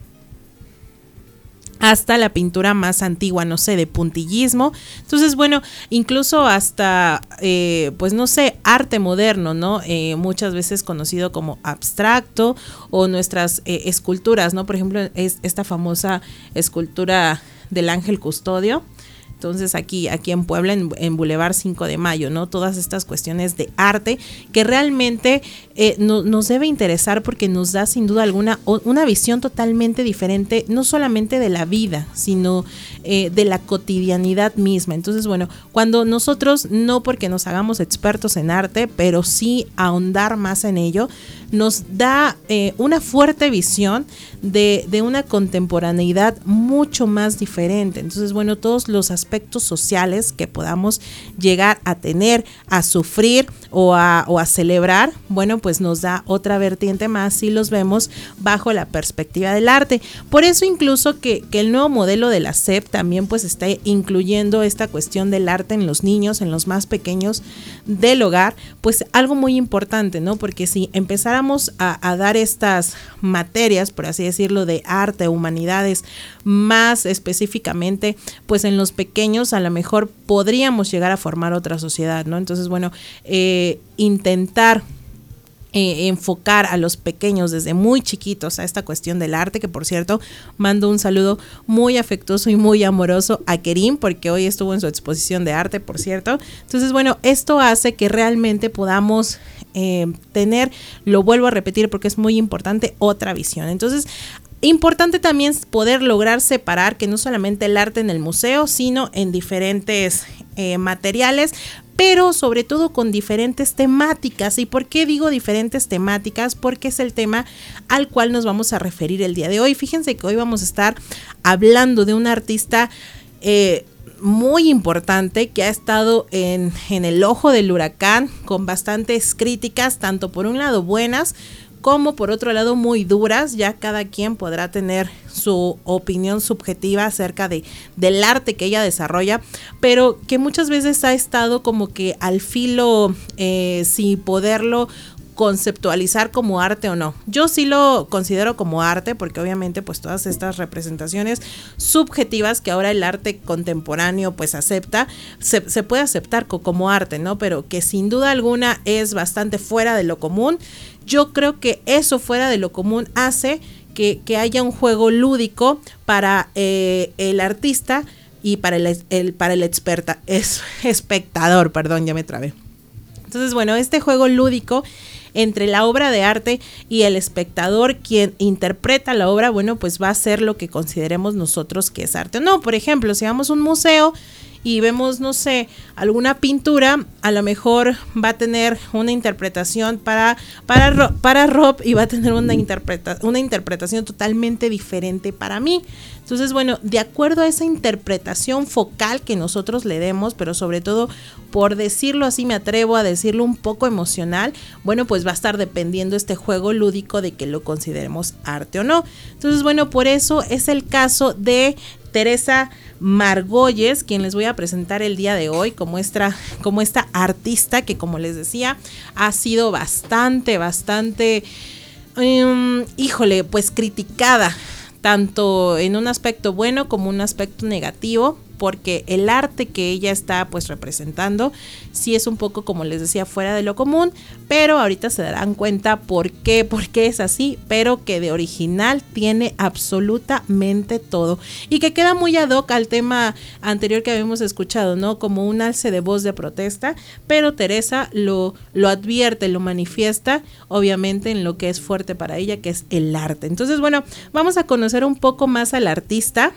hasta la pintura más antigua, no sé, de puntillismo. Entonces, bueno, incluso hasta, eh, pues no sé, arte moderno, ¿no? Eh, muchas veces conocido como abstracto, o nuestras eh, esculturas, ¿no? Por ejemplo, es esta famosa escultura del Ángel Custodio, Entonces aquí, aquí en Puebla, en, en Boulevard cinco de mayo, ¿no? Todas estas cuestiones de arte que realmente eh, no, nos debe interesar porque nos da sin duda alguna una visión totalmente diferente, no solamente de la vida, sino eh, de la cotidianidad misma. Entonces, bueno, cuando nosotros, no porque nos hagamos expertos en arte, pero sí ahondar más en ello, nos da eh, una fuerte visión de, de una contemporaneidad mucho más diferente. Entonces, bueno, todos los aspectos sociales que podamos llegar a tener, a sufrir o a, o a celebrar, bueno, pues nos da otra vertiente más si los vemos bajo la perspectiva del arte. Por eso incluso que, que el nuevo modelo de la S E P también pues está incluyendo esta cuestión del arte en los niños, en los más pequeños del hogar, pues algo muy importante, ¿no? Porque si empezáramos a, a dar estas materias, por así decirlo, de arte, humanidades, más específicamente, pues en los pequeños a lo mejor podríamos llegar a formar otra sociedad, ¿no? Entonces, bueno, eh, intentar Eh, enfocar a los pequeños desde muy chiquitos a esta cuestión del arte, que por cierto mando un saludo muy afectuoso y muy amoroso a Kerim, porque hoy estuvo en su exposición de arte, por cierto. Entonces, bueno, esto hace que realmente podamos eh, tener, lo vuelvo a repetir porque es muy importante, otra visión. Entonces, importante también poder lograr separar que no solamente el arte en el museo, sino en diferentes eh, materiales, pero sobre todo con diferentes temáticas. ¿Y por qué digo diferentes temáticas? Porque es el tema al cual nos vamos a referir el día de hoy. Fíjense que hoy vamos a estar hablando de un artista eh, muy importante que ha estado en, en el ojo del huracán con bastantes críticas, tanto por un lado buenas, como por otro lado muy duras. Ya cada quien podrá tener su opinión subjetiva acerca de, del arte que ella desarrolla, pero que muchas veces ha estado como que al filo eh, sin poderlo conceptualizar como arte o no. Yo sí lo considero como arte porque obviamente pues todas estas representaciones subjetivas que ahora el arte contemporáneo pues acepta, se, se puede aceptar co- como arte, ¿no? Pero que sin duda alguna es bastante fuera de lo común. Yo creo que eso fuera de lo común hace que, que haya un juego lúdico para eh, el artista y para el, el, para el experta, es, espectador, perdón, ya me trabé. Entonces, bueno, este juego lúdico entre la obra de arte y el espectador, quien interpreta la obra, bueno, pues va a ser lo que consideremos nosotros que es arte o no. Por ejemplo, si vamos a un museo y vemos, no sé, alguna pintura, a lo mejor va a tener una interpretación para, para, para Rob y va a tener una, interpreta, una interpretación totalmente diferente para mí. Entonces, bueno, de acuerdo a esa interpretación focal que nosotros le demos, pero sobre todo, por decirlo así, me atrevo a decirlo un poco emocional, bueno, pues va a estar dependiendo este juego lúdico de que lo consideremos arte o no. Entonces, bueno, por eso es el caso de Teresa Margolles, quien les voy a presentar el día de hoy como esta, como esta artista que, como les decía, ha sido bastante, bastante, um, híjole, pues criticada, tanto en un aspecto bueno como un aspecto negativo, porque el arte que ella está pues representando sí es un poco, como les decía, fuera de lo común, pero ahorita se darán cuenta por qué, por qué es así, pero que de original tiene absolutamente todo y que queda muy ad hoc al tema anterior que habíamos escuchado, ¿no? Como un alce de voz de protesta, pero Teresa lo, lo advierte, lo manifiesta, obviamente en lo que es fuerte para ella, que es el arte. Entonces, bueno, vamos a conocer un poco más al artista.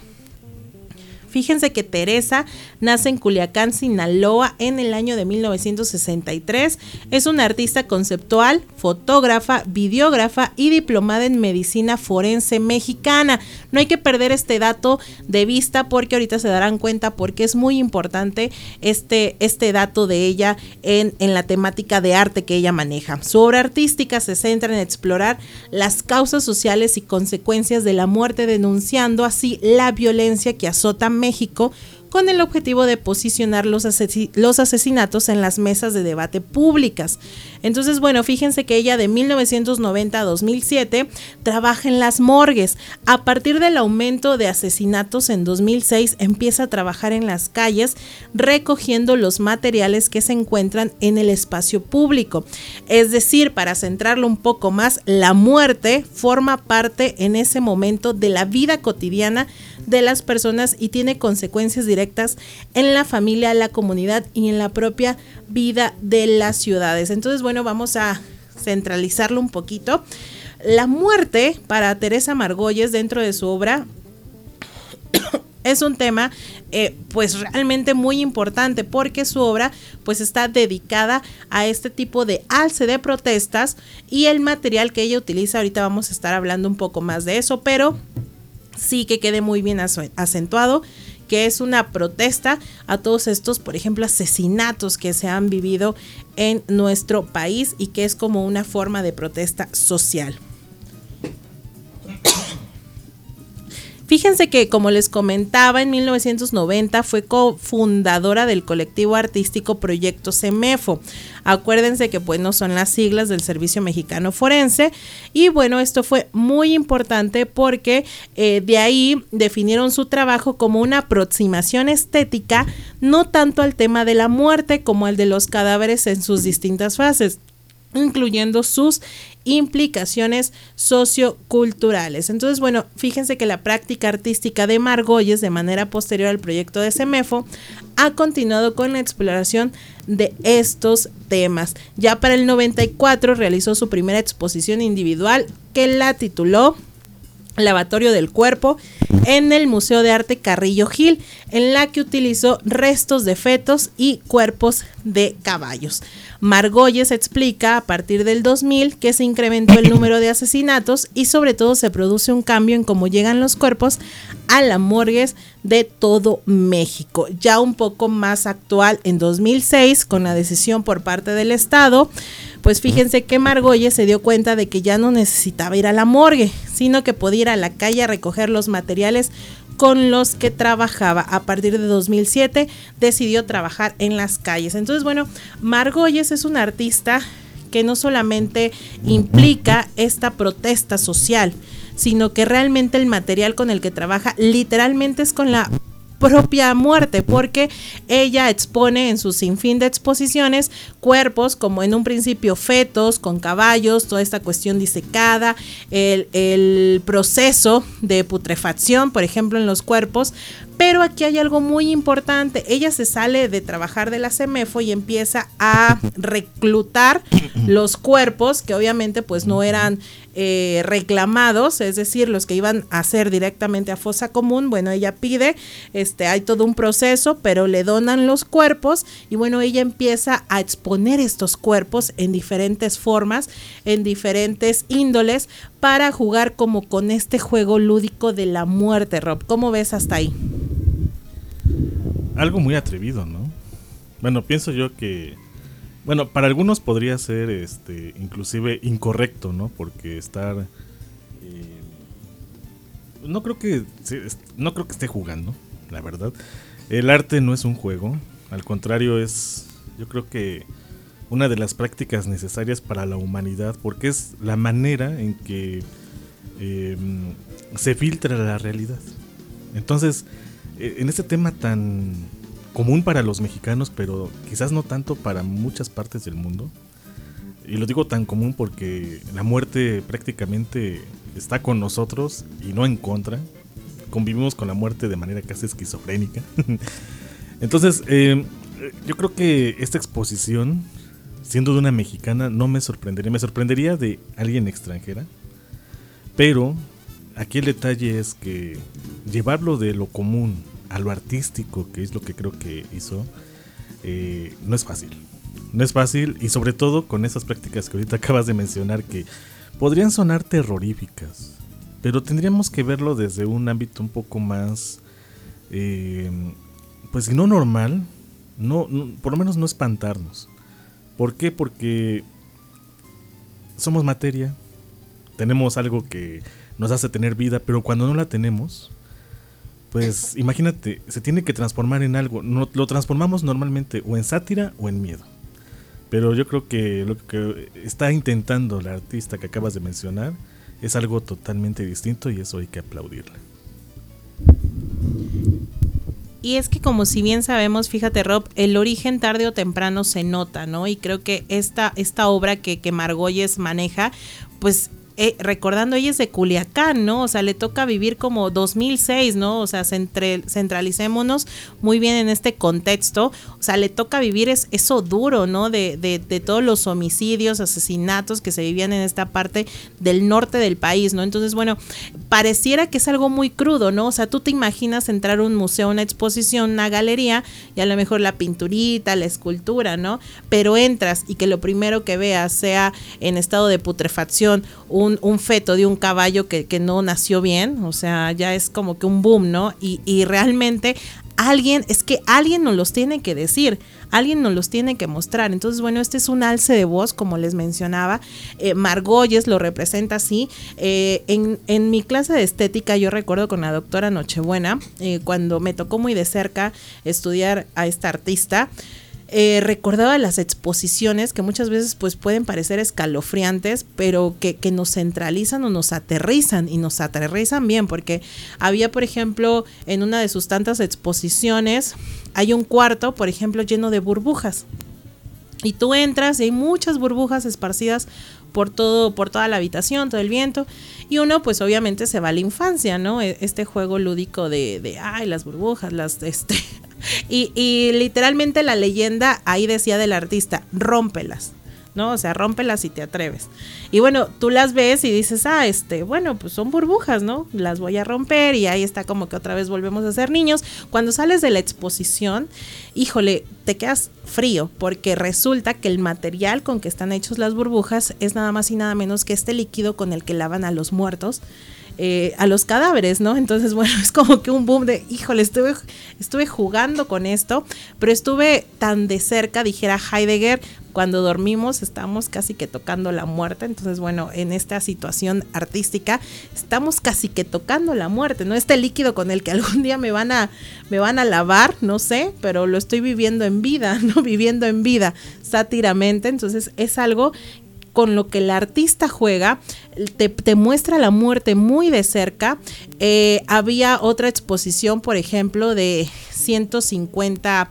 Fíjense que Teresa nace en Culiacán, Sinaloa, en el año de mil novecientos sesenta y tres. Es una artista conceptual, fotógrafa, videógrafa y diplomada en medicina forense mexicana. No hay que perder este dato de vista porque ahorita se darán cuenta porque es muy importante este, este dato de ella en, en la temática de arte que ella maneja. Su obra artística se centra en explorar las causas sociales y consecuencias de la muerte, denunciando así la violencia que azota México, con el objetivo de posicionar los, ases- los asesinatos en las mesas de debate públicas. Entonces, bueno, fíjense que ella de mil novecientos noventa a dos mil siete trabaja en las morgues. A partir del aumento de asesinatos en dos mil seis empieza a trabajar en las calles recogiendo los materiales que se encuentran en el espacio público. Es decir, para centrarlo un poco más, la muerte forma parte en ese momento de la vida cotidiana de las personas y tiene consecuencias directas directas en la familia, la comunidad y en la propia vida de las ciudades. Entonces, bueno, vamos a centralizarlo un poquito. La muerte para Teresa Margolles dentro de su obra es un tema eh, pues realmente muy importante, porque su obra pues está dedicada a este tipo de alce de protestas, y el material que ella utiliza, ahorita vamos a estar hablando un poco más de eso, pero sí que quede muy bien acentuado que es una protesta a todos estos, por ejemplo, asesinatos que se han vivido en nuestro país, y que es como una forma de protesta social. Fíjense que, como les comentaba, en mil novecientos noventa fue cofundadora del colectivo artístico Proyecto Semefo. Acuérdense que bueno, son las siglas del Servicio Mexicano Forense, y bueno, esto fue muy importante porque eh, de ahí definieron su trabajo como una aproximación estética, no tanto al tema de la muerte como al de los cadáveres en sus distintas fases, incluyendo sus implicaciones socioculturales. Entonces, bueno, fíjense que la práctica artística de Margolles, de manera posterior al proyecto de Semefo, ha continuado con la exploración de estos temas. Ya para el noventa y cuatro realizó su primera exposición individual, que la tituló Lavatorio del Cuerpo, en el Museo de Arte Carrillo Gil, en la que utilizó restos de fetos y cuerpos de caballos. Margolles explica a partir del dos mil que se incrementó el número de asesinatos, y sobre todo se produce un cambio en cómo llegan los cuerpos a las morgues de todo México. Ya un poco más actual, en dos mil seis, con la decisión por parte del Estado, pues fíjense que Margolles se dio cuenta de que ya no necesitaba ir a la morgue, sino que podía ir a la calle a recoger los materiales con los que trabajaba. A partir de dos mil siete decidió trabajar en las calles. Entonces, bueno, Margolles es una artista que no solamente implica esta protesta social, sino que realmente el material con el que trabaja literalmente es con la propia muerte, porque ella expone en su sinfín de exposiciones cuerpos, como en un principio fetos con caballos, toda esta cuestión disecada, el, el proceso de putrefacción, por ejemplo, en los cuerpos. Pero aquí hay algo muy importante. Ella se sale de trabajar de la Semefo y empieza a reclutar los cuerpos que obviamente pues no eran eh, reclamados, es decir, los que iban a ser directamente a fosa común. Bueno, ella pide, este, hay todo un proceso, pero le donan los cuerpos, y bueno, ella empieza a exponer estos cuerpos en diferentes formas, en diferentes índoles, para jugar como con este juego lúdico de la muerte. Rob, ¿cómo ves hasta ahí? Algo muy atrevido, ¿no? Bueno, pienso yo que, bueno, para algunos podría ser este inclusive incorrecto, ¿no? Porque estar eh, no creo que no creo que esté jugando, la verdad. El arte no es un juego, al contrario, es, yo creo que una de las prácticas necesarias para la humanidad, porque es la manera en que eh, se filtra la realidad. Entonces, en este tema tan común para los mexicanos, pero quizás no tanto para muchas partes del mundo, y lo digo tan común porque la muerte prácticamente está con nosotros y no en contra, convivimos con la muerte de manera casi esquizofrénica. Entonces, eh, yo creo que esta exposición, siendo de una mexicana, no me sorprendería, me sorprendería de alguien extranjera, pero aquí el detalle es que llevarlo de lo común a lo artístico, que es lo que creo que hizo, eh, no es fácil. No es fácil, y sobre todo con esas prácticas que ahorita acabas de mencionar, que podrían sonar terroríficas, pero tendríamos que verlo desde un ámbito un poco más, eh, pues no normal, no, no, por lo menos no espantarnos. ¿Por qué? Porque somos materia, tenemos algo que nos hace tener vida, pero cuando no la tenemos, pues imagínate, se tiene que transformar en algo. No, lo transformamos normalmente o en sátira o en miedo. Pero yo creo que lo que está intentando la artista que acabas de mencionar es algo totalmente distinto, y eso hay que aplaudirle. Y es que, como si bien sabemos, fíjate, Rob, el origen tarde o temprano se nota, ¿no? Y creo que esta, esta obra que, que Margolles maneja, pues eh, recordando, ella es de Culiacán, ¿no? O sea, le toca vivir como dos mil seis, ¿no? O sea, centre, centralicémonos muy bien en este contexto. O sea, le toca vivir es, eso duro, ¿no? De, de, de todos los homicidios, asesinatos que se vivían en esta parte del norte del país, ¿no? Entonces, bueno, pareciera que es algo muy crudo, ¿no? O sea, tú te imaginas entrar a un museo, una exposición, una galería, y a lo mejor la pinturita, la escultura, ¿no? Pero entras y que lo primero que veas sea en estado de putrefacción un, un feto de un caballo que, que no nació bien, o sea, ya es como que un boom, ¿no? Y, y realmente alguien, es que alguien nos los tiene que decir, alguien nos los tiene que mostrar. Entonces, bueno, este es un alce de voz, como les mencionaba. eh, Margolles lo representa así. eh, en, en mi clase de estética, yo recuerdo con la doctora Nochebuena, eh, cuando me tocó muy de cerca estudiar a esta artista, Eh, recordaba las exposiciones que muchas veces pues pueden parecer escalofriantes, pero que, que nos centralizan o nos aterrizan, y nos aterrizan bien, porque había, por ejemplo, en una de sus tantas exposiciones, hay un cuarto, por ejemplo, lleno de burbujas, y tú entras y hay muchas burbujas esparcidas por todo, por toda la habitación, todo el viento, y uno pues obviamente se va a la infancia, ¿no? Este juego lúdico de, de ay, las burbujas, las, este... Y, y literalmente la leyenda ahí decía del artista, rómpelas, ¿no? O sea, rómpelas si te atreves. Y bueno, tú las ves y dices, ah, este, bueno, pues son burbujas, ¿no? Las voy a romper, y ahí está como que otra vez volvemos a ser niños. Cuando sales de la exposición, híjole, te quedas frío, porque resulta que el material con que están hechos las burbujas es nada más y nada menos que este líquido con el que lavan a los muertos. Eh, a los cadáveres, ¿no? Entonces, bueno, es como que un boom de, híjole, estuve, estuve jugando con esto, pero estuve tan de cerca, dijera Heidegger, cuando dormimos estamos casi que tocando la muerte. Entonces, bueno, en esta situación artística estamos casi que tocando la muerte, ¿no? Este líquido con el que algún día me van a, me van a lavar, no sé, pero lo estoy viviendo en vida, ¿no? Viviendo en vida, sátiramente. Entonces, es algo con lo que el artista juega, te, te muestra la muerte muy de cerca. Eh, había otra exposición, por ejemplo, de ciento cincuenta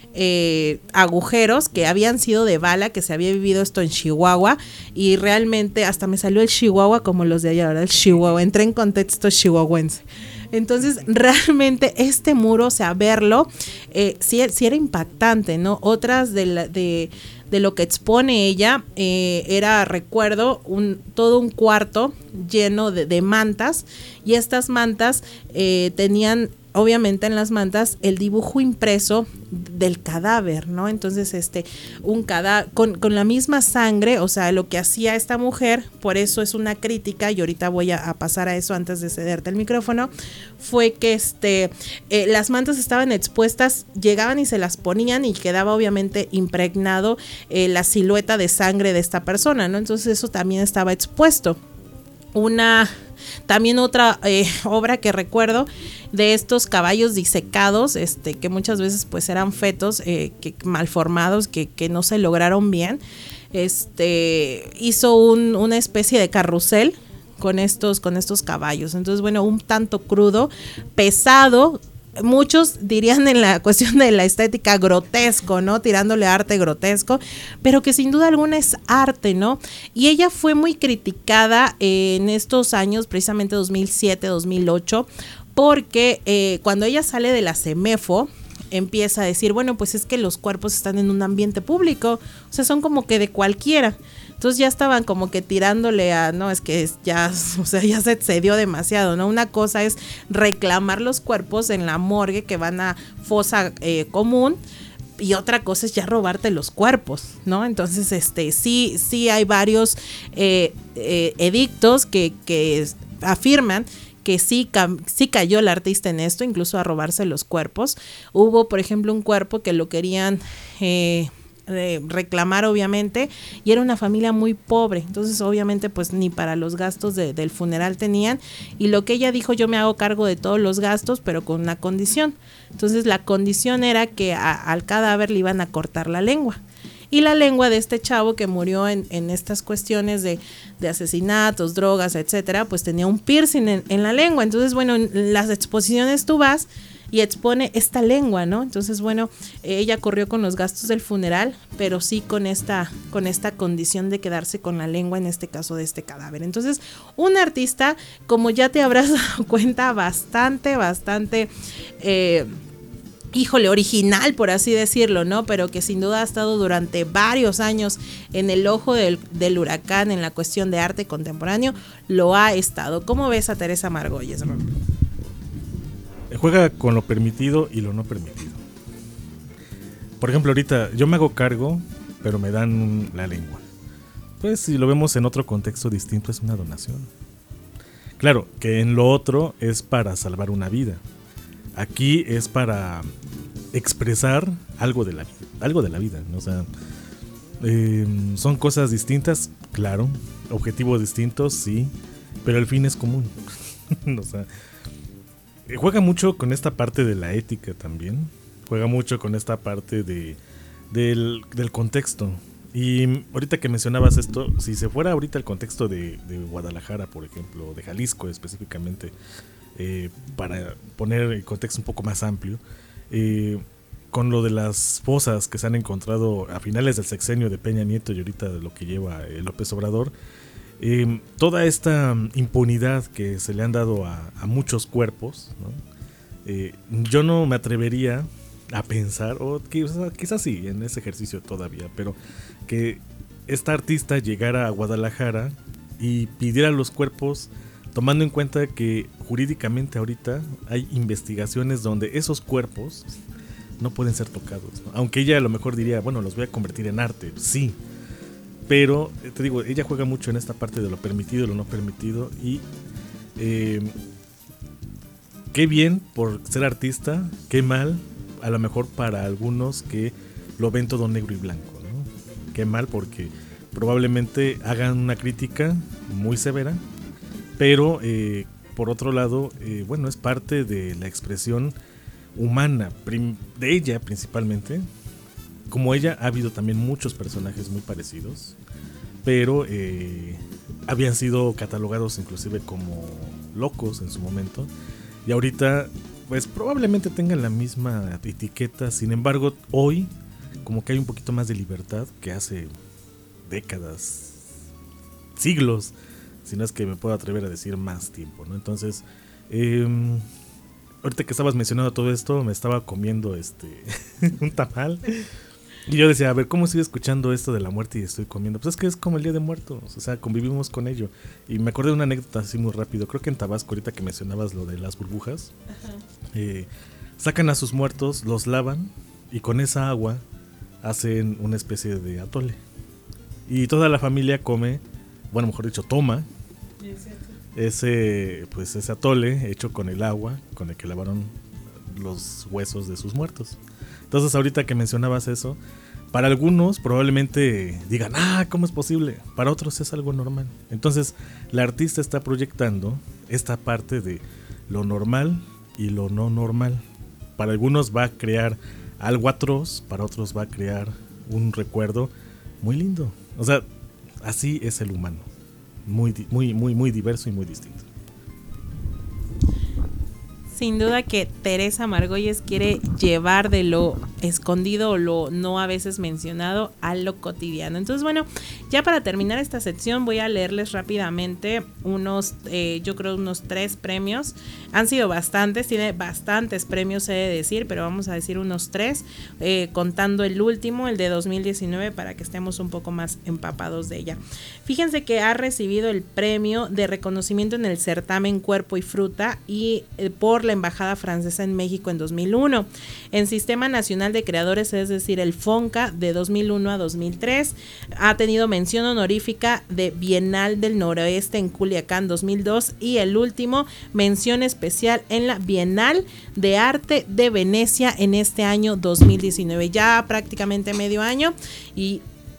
eh, agujeros que habían sido de bala, que se había vivido esto en Chihuahua, y realmente hasta me salió el Chihuahua como los de allá, ¿verdad? El Chihuahua, entré en contexto chihuahuense. Entonces, realmente este muro, o sea, verlo, eh, sí, sí era impactante, ¿no? Otras de la, de de lo que expone ella, eh, era, recuerdo, un, todo un cuarto lleno de, de mantas, y estas mantas eh, tenían, obviamente en las mantas, el dibujo impreso del cadáver, ¿no? Entonces, este, un cadáver, con, con la misma sangre, o sea, lo que hacía esta mujer, por eso es una crítica, y ahorita voy a, a pasar a eso antes de cederte el micrófono, fue que este, eh, las mantas estaban expuestas, llegaban y se las ponían, y quedaba obviamente impregnado eh, la silueta de sangre de esta persona, ¿no? Entonces eso también estaba expuesto. Una, también otra eh, obra que recuerdo de estos caballos disecados, este, que muchas veces pues eran fetos eh, que, malformados, que, que no se lograron bien. Este, hizo un, una especie de carrusel con estos, con estos caballos. Entonces, bueno, un tanto crudo, pesado. Muchos dirían en la cuestión de la estética grotesco, ¿no? Tirándole arte grotesco, pero que sin duda alguna es arte, ¿no? Y ella fue muy criticada eh, en estos años, precisamente dos mil siete, dos mil ocho, porque eh, cuando ella sale de la CEMEFO, empieza a decir, bueno, pues es que los cuerpos están en un ambiente público, o sea, son como que de cualquiera. Entonces ya estaban como que tirándole a, no, es que ya, o sea, ya se excedió demasiado, ¿no? Una cosa es reclamar los cuerpos en la morgue que van a fosa eh, común, y otra cosa es ya robarte los cuerpos, ¿no? Entonces, este, sí, sí hay varios eh, eh, edictos que, que afirman que sí, sí cayó el artista en esto, incluso a robarse los cuerpos. Hubo, por ejemplo, un cuerpo que lo querían eh, eh, reclamar, obviamente, y era una familia muy pobre, entonces obviamente pues ni para los gastos de, del funeral tenían, y lo que ella dijo, yo me hago cargo de todos los gastos, pero con una condición. Entonces la condición era que a, al cadáver le iban a cortar la lengua. Y la lengua de este chavo que murió en, en estas cuestiones de, de asesinatos, drogas, etcétera, pues tenía un piercing en, en la lengua. Entonces, bueno, en las exposiciones tú vas y expone esta lengua, ¿no? Entonces, bueno, ella corrió con los gastos del funeral, pero sí con esta, con esta condición de quedarse con la lengua, en este caso de este cadáver. Entonces, un artista, como ya te habrás dado cuenta, bastante, bastante... Eh, híjole, original, por así decirlo, ¿no? Pero que sin duda ha estado durante varios años en el ojo del, del huracán en la cuestión de arte contemporáneo, lo ha estado. ¿Cómo ves a Teresa Margolles, Ron? Juega con lo permitido y lo no permitido. Por ejemplo, ahorita yo me hago cargo, pero me dan la lengua. Pues si lo vemos en otro contexto distinto, es una donación. Claro, que en lo otro es para salvar una vida. Aquí es para expresar algo de la vida, algo de la vida, ¿no? O sea, eh, son cosas distintas, claro, objetivos distintos, sí, pero el fin es común. O sea, juega mucho con esta parte de la ética también, juega mucho con esta parte de del, del contexto. Y ahorita que mencionabas esto, si se fuera ahorita el contexto de, de Guadalajara, por ejemplo, de Jalisco específicamente, Eh, para poner el contexto un poco más amplio, eh, con lo de las fosas que se han encontrado a finales del sexenio de Peña Nieto y ahorita de lo que lleva eh, López Obrador, eh, toda esta impunidad que se le han dado a, a muchos cuerpos, ¿no? eh, yo no me atrevería a pensar, o quizás, quizás sí, en ese ejercicio todavía, pero que esta artista llegara a Guadalajara y pidiera los cuerpos, tomando en cuenta que jurídicamente ahorita hay investigaciones donde esos cuerpos no pueden ser tocados, ¿no? Aunque ella a lo mejor diría, bueno, los voy a convertir en arte, sí. Pero, te digo, ella juega mucho en esta parte de lo permitido y lo no permitido. Y eh, qué bien por ser artista, qué mal a lo mejor para algunos que lo ven todo negro y blanco, ¿no? Qué mal porque probablemente hagan una crítica muy severa. Pero, eh, por otro lado, eh, bueno, es parte de la expresión humana, prim- de ella principalmente. Como ella, ha habido también muchos personajes muy parecidos, pero eh, habían sido catalogados inclusive como locos en su momento. Y ahorita, pues probablemente tengan la misma etiqueta. Sin embargo, hoy, como que hay un poquito más de libertad que hace décadas, siglos. Si no es que me puedo atrever a decir más tiempo, ¿no? Entonces, eh, ahorita que estabas mencionando todo esto, me estaba comiendo este un tamal. Y yo decía, a ver, ¿cómo sigo escuchando esto de la muerte y estoy comiendo? Pues es que es como el Día de Muertos, o sea, convivimos con ello. Y me acordé de una anécdota así muy rápido. Creo que en Tabasco, ahorita que mencionabas lo de las burbujas, eh, sacan a sus muertos, los lavan y con esa agua hacen una especie de atole. Y toda la familia come, bueno, mejor dicho, toma ese, pues ese atole hecho con el agua con el que lavaron los huesos de sus muertos. Entonces, ahorita que mencionabas eso, para algunos probablemente digan, ah, ¿cómo es posible? Para otros es algo normal. Entonces, la artista está proyectando esta parte de lo normal y lo no normal. Para algunos va a crear algo atroz, para otros va a crear un recuerdo muy lindo. O sea, así es el humano, muy, muy, muy, muy diverso y muy distinto. Sin duda que Teresa Margolles quiere llevar de lo escondido o lo no a veces mencionado a lo cotidiano. Entonces, bueno, ya para terminar esta sección voy a leerles rápidamente unos, eh, yo creo unos tres premios. Han sido bastantes, tiene bastantes premios, he de decir, pero vamos a decir unos tres, eh, contando el último, el de dos mil diecinueve, para que estemos un poco más empapados de ella. Fíjense que ha recibido el premio de reconocimiento en el certamen Cuerpo y Fruta y eh, por la Embajada Francesa en México en dos mil uno. En Sistema Nacional de Creadores, es decir, el FONCA, de dos mil uno a dos mil tres. Ha tenido mención honorífica de Bienal del Noroeste en Culiacán dos mil dos y el último, mención especial en la Bienal de Arte de Venecia en este año dos mil diecinueve. Ya prácticamente medio año y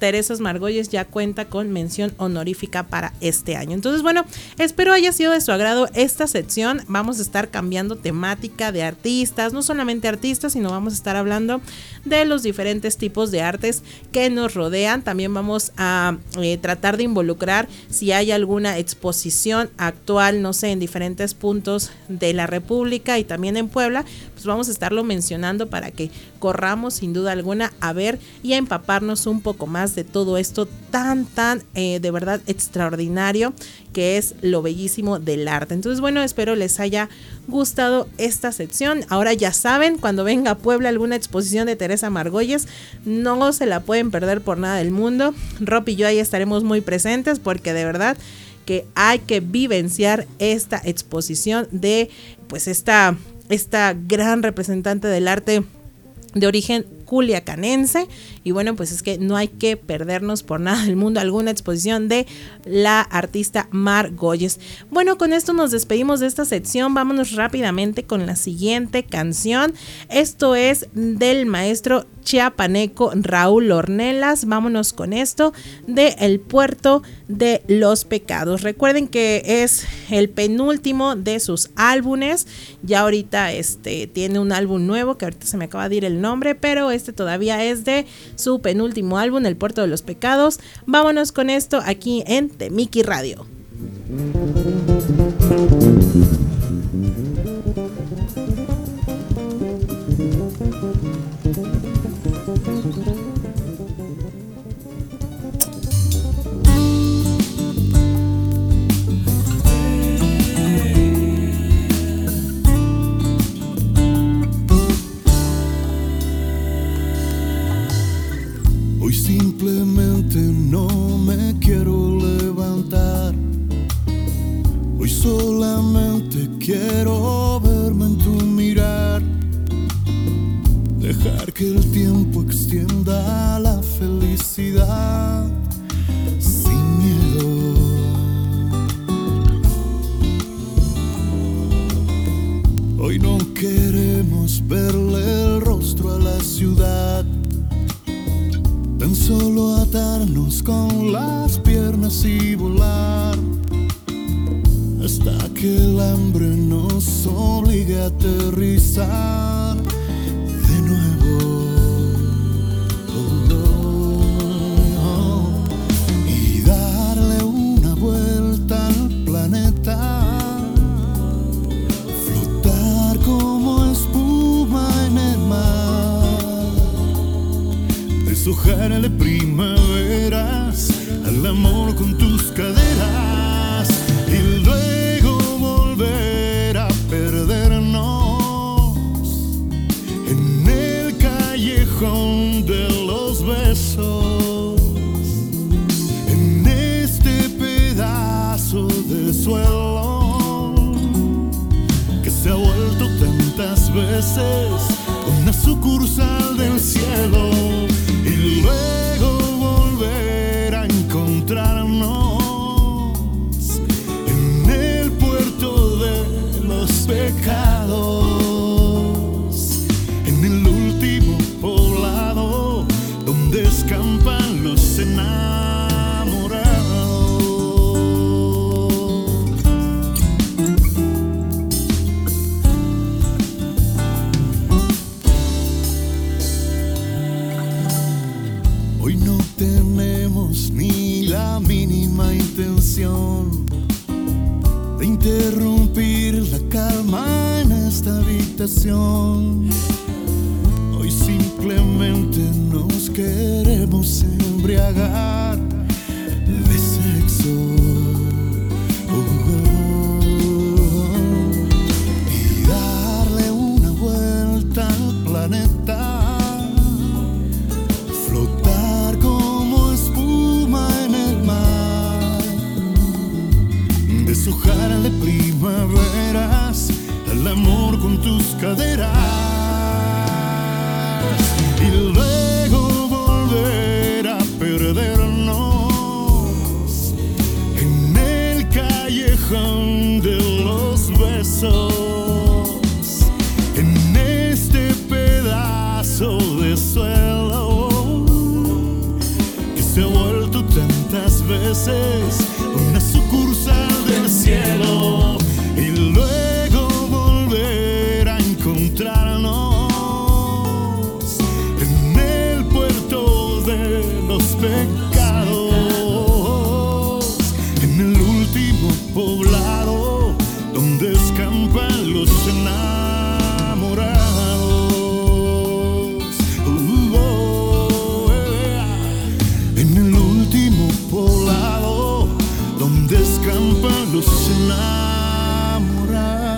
Teresa Margolles ya cuenta con mención honorífica para este año. Entonces, bueno, espero haya sido de su agrado esta sección. Vamos a estar cambiando temática de artistas, no solamente artistas, sino vamos a estar hablando de los diferentes tipos de artes que nos rodean. También vamos a eh, tratar de involucrar si hay alguna exposición actual, no sé, en diferentes puntos de la República y también en Puebla, pues vamos a estarlo mencionando para que corramos sin duda alguna a ver y a empaparnos un poco más de todo esto tan, tan eh, de verdad extraordinario que es lo bellísimo del arte. Entonces, bueno, espero les haya gustado esta sección. Ahora ya saben, cuando venga a Puebla alguna exposición de Teresa Margolles, no se la pueden perder por nada del mundo. Rob y yo ahí estaremos muy presentes porque de verdad que hay que vivenciar esta exposición de pues esta, esta gran representante del arte de origen culiacanense. Y bueno, pues es que no hay que perdernos por nada del mundo alguna exposición de la artista Margolles. Bueno, con esto nos despedimos de esta sección. Vámonos rápidamente con la siguiente canción. Esto es del maestro chiapaneco Raúl Ornelas. Vámonos con esto de El Puerto de los Pecados. Recuerden que es el penúltimo de sus álbumes. Ya ahorita este tiene un álbum nuevo que ahorita se me acaba de ir el nombre, pero este todavía es de su penúltimo álbum, El Puerto de los Pecados. Vámonos con esto aquí en Temiki Radio. Simplemente no me quiero levantar. Hoy solamente quiero verme en tu mirar. Dejar que el tiempo extienda la felicidad sin miedo. Hoy no queremos verle el rostro a la ciudad. Tan solo atarnos con las piernas y volar hasta que el hambre nos obligue a aterrizar de nuevo. Oh, oh, oh. Y darle una vuelta al planeta, flotar como espuma en el mar, deshojarle primaveras al amor con tus caderas y luego volver a perdernos en el callejón de los besos, en este pedazo de suelo que se ha vuelto tantas veces una sucursal del cielo. Y luego volver a encontrarnos en el puerto de los pecados, en el último poblado donde escampan los enamorados. Hoy no tenemos ni la mínima intención de interrumpir la calma en esta habitación. Hoy simplemente nos queremos embriagar de sexo. Oh, oh, oh. Y darle una vuelta al planeta, deshojarle primaveras al amor con tus caderas y luego volver a perdernos veces una sucursal del cielo y luego volver a encontrarnos en el puerto de los pecados, en el último poblado donde escampan los enamorados. Uh, oh, yeah. En el último poblado donde escampan los enamorados.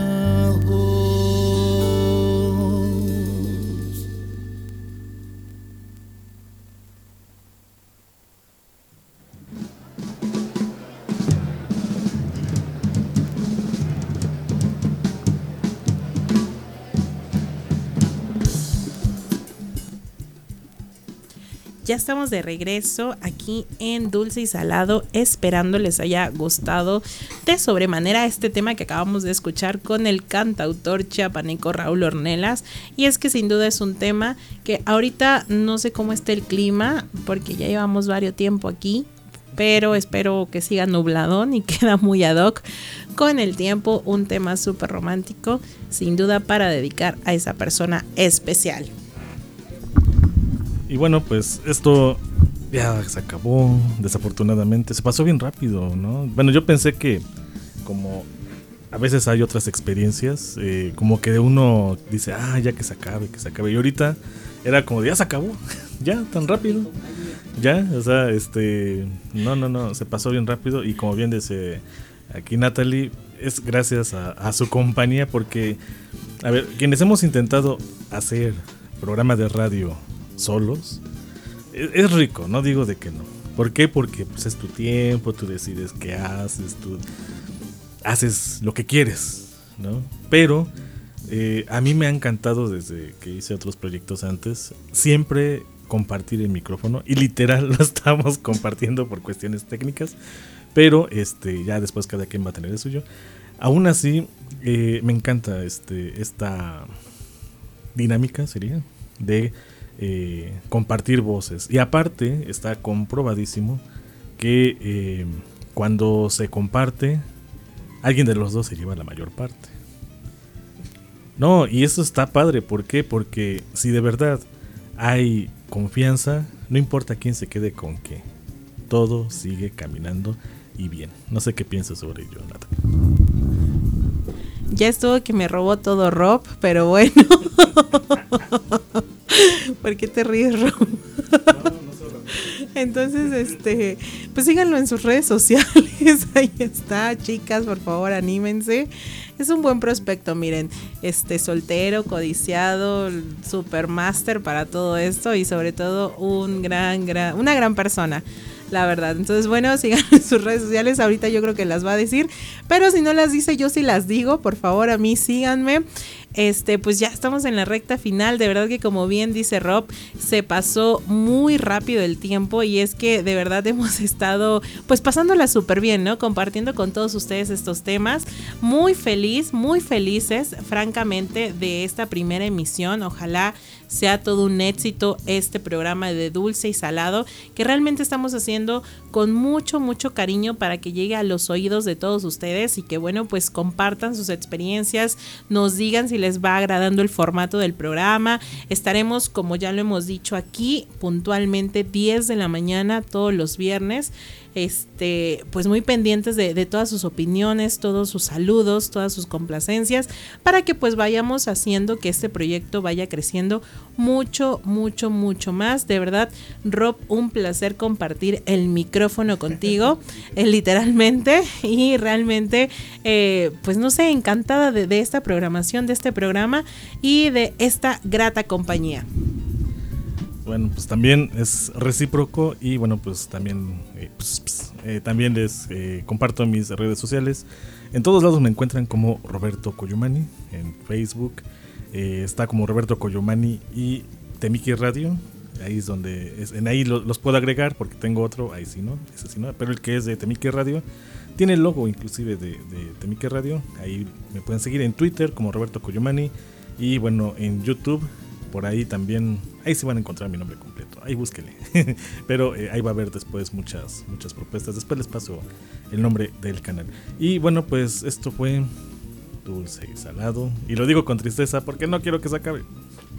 Ya estamos de regreso aquí en Dulce y Salado, esperando les haya gustado de sobremanera este tema que acabamos de escuchar con el cantautor chiapaneco Raúl Ornelas. Y es que sin duda es un tema que ahorita no sé cómo esté el clima, porque ya llevamos varios tiempo aquí, pero espero que siga nubladón y queda muy ad hoc con el tiempo. Un tema súper romántico, sin duda, para dedicar a esa persona especial. Y bueno, pues esto ya se acabó, desafortunadamente. Se pasó bien rápido, ¿no? Bueno, yo pensé que como a veces hay otras experiencias, eh, como que uno dice, ah, ya que se acabe, que se acabe. Y ahorita era como, ya se acabó, ya, tan rápido. Ya, o sea, este, no, no, no, se pasó bien rápido. Y como bien dice aquí Natalie, es gracias a, a su compañía, porque, a ver, quienes hemos intentado hacer programas de radio solos, es, es rico, no digo de que no. ¿Por qué? Porque pues, es tu tiempo, tú decides qué haces, tú haces lo que quieres, ¿no? Pero eh, a mí me ha encantado desde que hice otros proyectos antes, siempre compartir el micrófono, y literal lo estamos compartiendo por cuestiones técnicas, pero este ya después cada quien va a tener el suyo. Aún así, eh, me encanta este esta dinámica, sería, de Eh, compartir voces. Y aparte está comprobadísimo que eh, cuando se comparte, alguien de los dos se lleva la mayor parte. No, y eso está padre. ¿Por qué? Porque si de verdad hay confianza, no importa quién se quede con qué, todo sigue caminando y bien. No sé qué piensas sobre ello, Nata. Ya estuvo que me robó todo Rob, pero bueno. ¿Por qué te ríes, Rob? No, no sé. Entonces, este, pues síganlo en sus redes sociales. Ahí está, chicas, por favor, anímense. Es un buen prospecto, miren, este soltero, codiciado, supermaster para todo esto, y sobre todo un gran, gran, una gran persona, la verdad. Entonces, bueno, sigan en sus redes sociales. Ahorita yo creo que las va a decir, pero si no las dice, yo sí las digo. Por favor, a mí síganme. Este, pues ya estamos en la recta final. De verdad que, como bien dice Rob, se pasó muy rápido el tiempo, y es que de verdad hemos estado pues pasándola súper bien, ¿no? Compartiendo con todos ustedes estos temas. Muy feliz, muy felices, francamente, de esta primera emisión. Ojalá sea todo un éxito este programa de Dulce y Salado, que realmente estamos haciendo con mucho, mucho cariño para que llegue a los oídos de todos ustedes, y que, bueno, pues compartan sus experiencias, nos digan si les va agradando el formato del programa. Estaremos, como ya lo hemos dicho aquí, puntualmente diez de la mañana todos los viernes. Este, pues muy pendientes de, de todas sus opiniones, todos sus saludos, todas sus complacencias, para que pues vayamos haciendo que este proyecto vaya creciendo mucho, mucho, mucho más. De verdad, Rob, un placer compartir el micrófono contigo, eh, literalmente, y realmente, eh, pues no sé, encantada de, de esta programación, de este programa y de esta grata compañía. Bueno, pues también es recíproco, y bueno, pues también eh, pues, pues, eh, también les eh, comparto mis redes sociales. En todos lados me encuentran como Roberto Coyumani, en Facebook eh, está como Roberto Coyumani y Temiki Radio. Ahí es donde es, en ahí lo, los puedo agregar, porque tengo otro, ahí sí no, ese sí no, pero el que es de Temiki Radio tiene el logo inclusive de, de Temiki Radio. Ahí me pueden seguir en Twitter como Roberto Coyumani, y bueno, en YouTube por ahí también ahí sí van a encontrar mi nombre completo, ahí búsquenle. Pero eh, ahí va a haber después muchas, muchas propuestas. Después les paso el nombre del canal. Y bueno, pues esto fue Dulce y Salado. Y lo digo con tristeza porque no quiero que se acabe.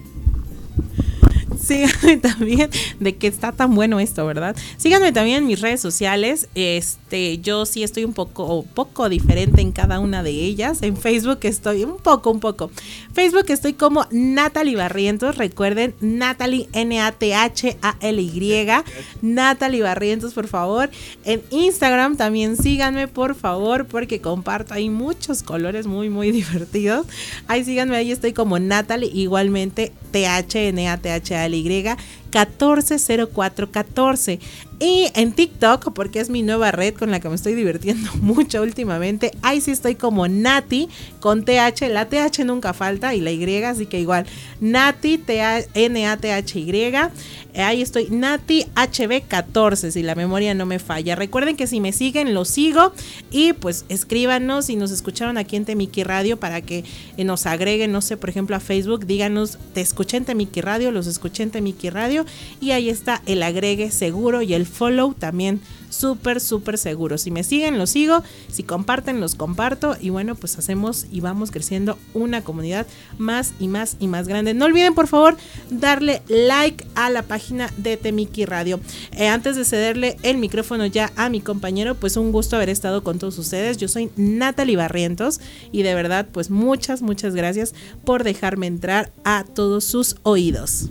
Síganme también, de que está tan bueno esto, ¿verdad? Síganme también en mis redes sociales. Este, yo sí estoy un poco, poco diferente en cada una de ellas. En Facebook estoy un poco, un poco. Facebook estoy como Natalie Barrientos. Recuerden, Natalie, N A T H A L Y. Natalie Barrientos, por favor. En Instagram también síganme, por favor, porque comparto ahí muchos colores muy, muy divertidos. Ahí síganme, ahí estoy como Natalie, igualmente T H N A T H A L Y catorce cero cuatro catorce. Y en TikTok, porque es mi nueva red con la que me estoy divirtiendo mucho últimamente, ahí sí estoy como Nati con T H, la T H nunca falta y la Y, así que igual Nati, N A T H Y, ahí estoy Nati H B catorce, si la memoria no me falla. Recuerden que si me siguen, los sigo y pues escríbanos si nos escucharon aquí en Temiki Radio para que nos agreguen, no sé, por ejemplo a Facebook, díganos, te escuché en Temiki Radio, los escuché en Temiki Radio y ahí está el agregue seguro y el follow también súper súper seguro. Si me siguen los sigo, si comparten los comparto y bueno, pues hacemos y vamos creciendo una comunidad más y más y más grande. No olviden por favor darle like a la página de Temiki Radio. Eh, antes de cederle el micrófono ya a mi compañero, pues un gusto haber estado con todos ustedes. Yo soy Natalie Barrientos y de verdad pues muchas muchas gracias por dejarme entrar a todos sus oídos.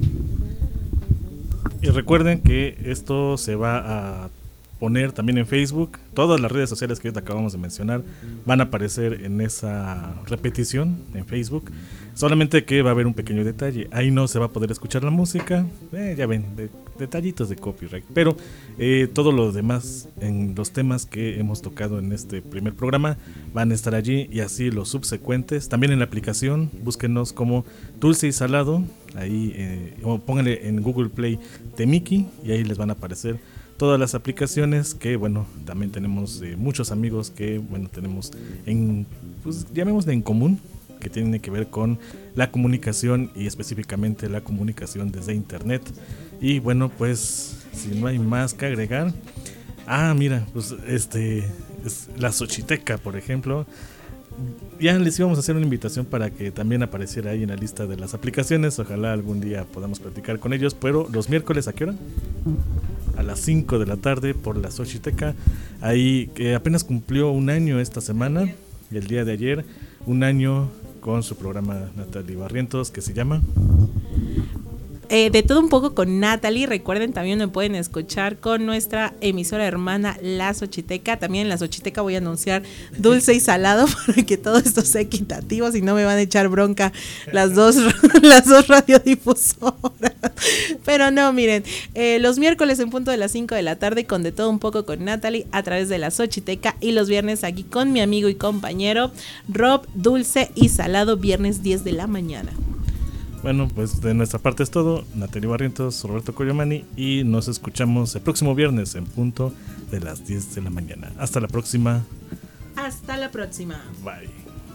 Y recuerden que esto se va a poner también en Facebook. Todas las redes sociales que acabamos de mencionar van a aparecer en esa repetición en Facebook. Solamente que va a haber un pequeño detalle. Ahí no se va a poder escuchar la música. Eh, ya ven, de, detallitos de copyright. Pero eh, todo lo demás en los temas que hemos tocado en este primer programa van a estar allí. Y así los subsecuentes. También en la aplicación, búsquenos como Dulce y Salado. Ahí eh, o pónganle en Google Play Temiki y ahí les van a aparecer todas las aplicaciones que, bueno, también tenemos eh, muchos amigos que, bueno, tenemos en, pues llamémosle en común, que tienen que ver con la comunicación y específicamente la comunicación desde internet. Y bueno, pues si no hay más que agregar, ah, mira, pues este, es la Xochiteca, por ejemplo. Ya les íbamos a hacer una invitación para que también apareciera ahí en la lista de las aplicaciones. Ojalá algún día podamos platicar con ellos, pero los miércoles, ¿a qué hora? A las cinco de la tarde por la Xochiteca. Ahí que apenas cumplió un año esta semana, y el día de ayer, un año con su programa Natalie Barrientos, que se llama... Eh, de todo un poco con Natalie. Recuerden, también me pueden escuchar con nuestra emisora hermana La Xochiteca. También en La Xochiteca voy a anunciar Dulce y Salado para que todo esto sea equitativo, si no me van a echar bronca las dos, las dos radiodifusoras. Pero no, miren, eh, los miércoles en punto de las cinco de la tarde con De todo un poco con Natalie a través de La Xochiteca, y los viernes aquí con mi amigo y compañero Rob, Dulce y Salado, viernes diez de la mañana. Bueno, pues de nuestra parte es todo. Natalie Barrientos, Roberto Coyomani, y nos escuchamos el próximo viernes en punto de las diez de la mañana. Hasta la próxima. Hasta la próxima. Bye.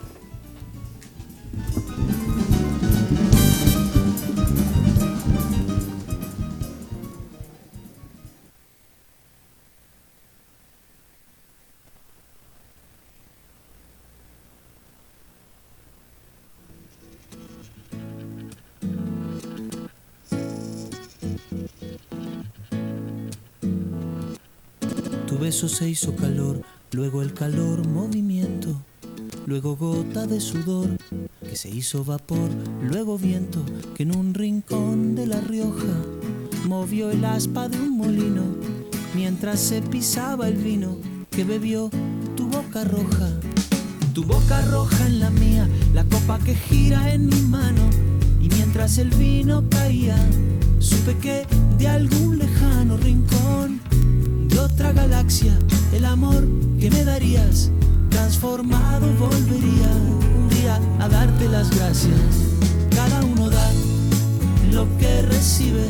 Tu beso se hizo calor, luego el calor movimiento, luego gota de sudor que se hizo vapor, luego viento que en un rincón de La Rioja movió el aspa de un molino mientras se pisaba el vino que bebió tu boca roja. Tu boca roja en la mía, la copa que gira en mi mano, y mientras el vino caía supe que de algún lejano rincón de otra galaxia el amor que me darías transformado volvería un día a darte las gracias. Cada uno da lo que recibe,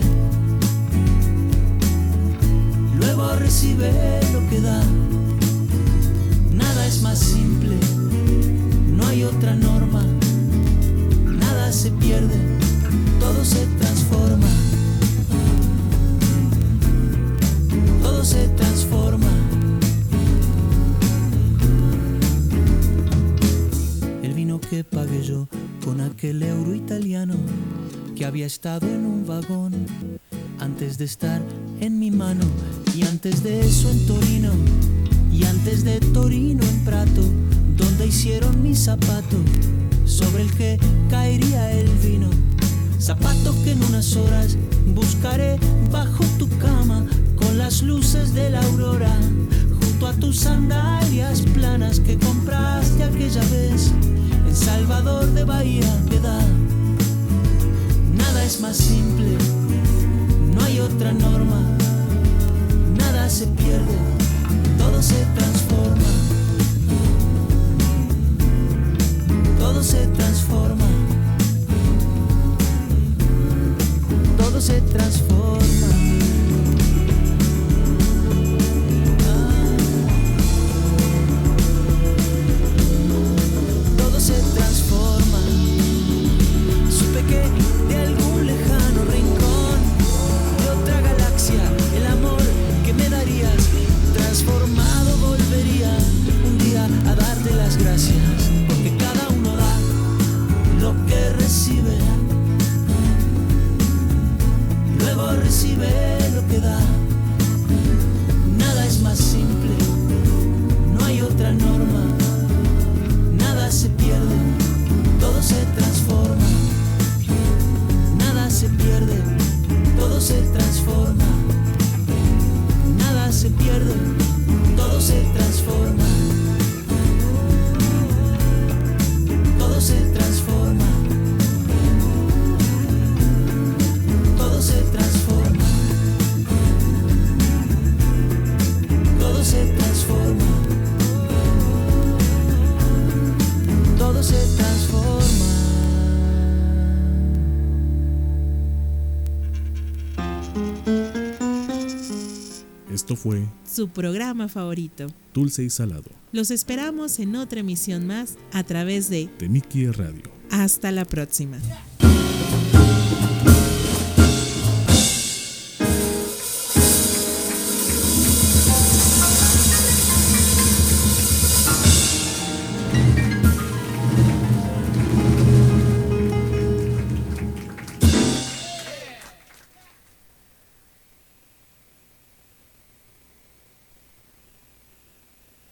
luego recibe lo que da. Nada es más simple, no hay otra norma. Nada se pierde, todo se transforma. que había estado en un vagón antes de estar en mi mano, y antes de eso en Torino, y antes de Torino en Prato, donde hicieron mi zapato sobre el que caería el vino. Zapato que en unas horas buscaré bajo tu cama, con las luces de la aurora, junto a tus sandalias planas que compraste aquella vez en Salvador de Bahía. Piedad, nada es más simple, no hay otra norma, nada se pierde, todo se transforma, todo se transforma, todo se transforma. Se transforma. Supe que de algún lejano rincón de otra galaxia el amor que me darías transformado volvería un día a darte las gracias, porque cada uno da lo que recibe, luego recibe lo que da. Nada es más simple, no hay otra norma, nada se pierde, todo se transforma. Nada se pierde, todo se transforma. Nada se pierde, todo se transforma. Todo se transforma. Todo se transforma. Todo se transforma. Todo se transforma. Esto fue su programa favorito, Dulce y Salado, Los esperamos en otra emisión más a través de Teniquia Radio. Hasta la próxima.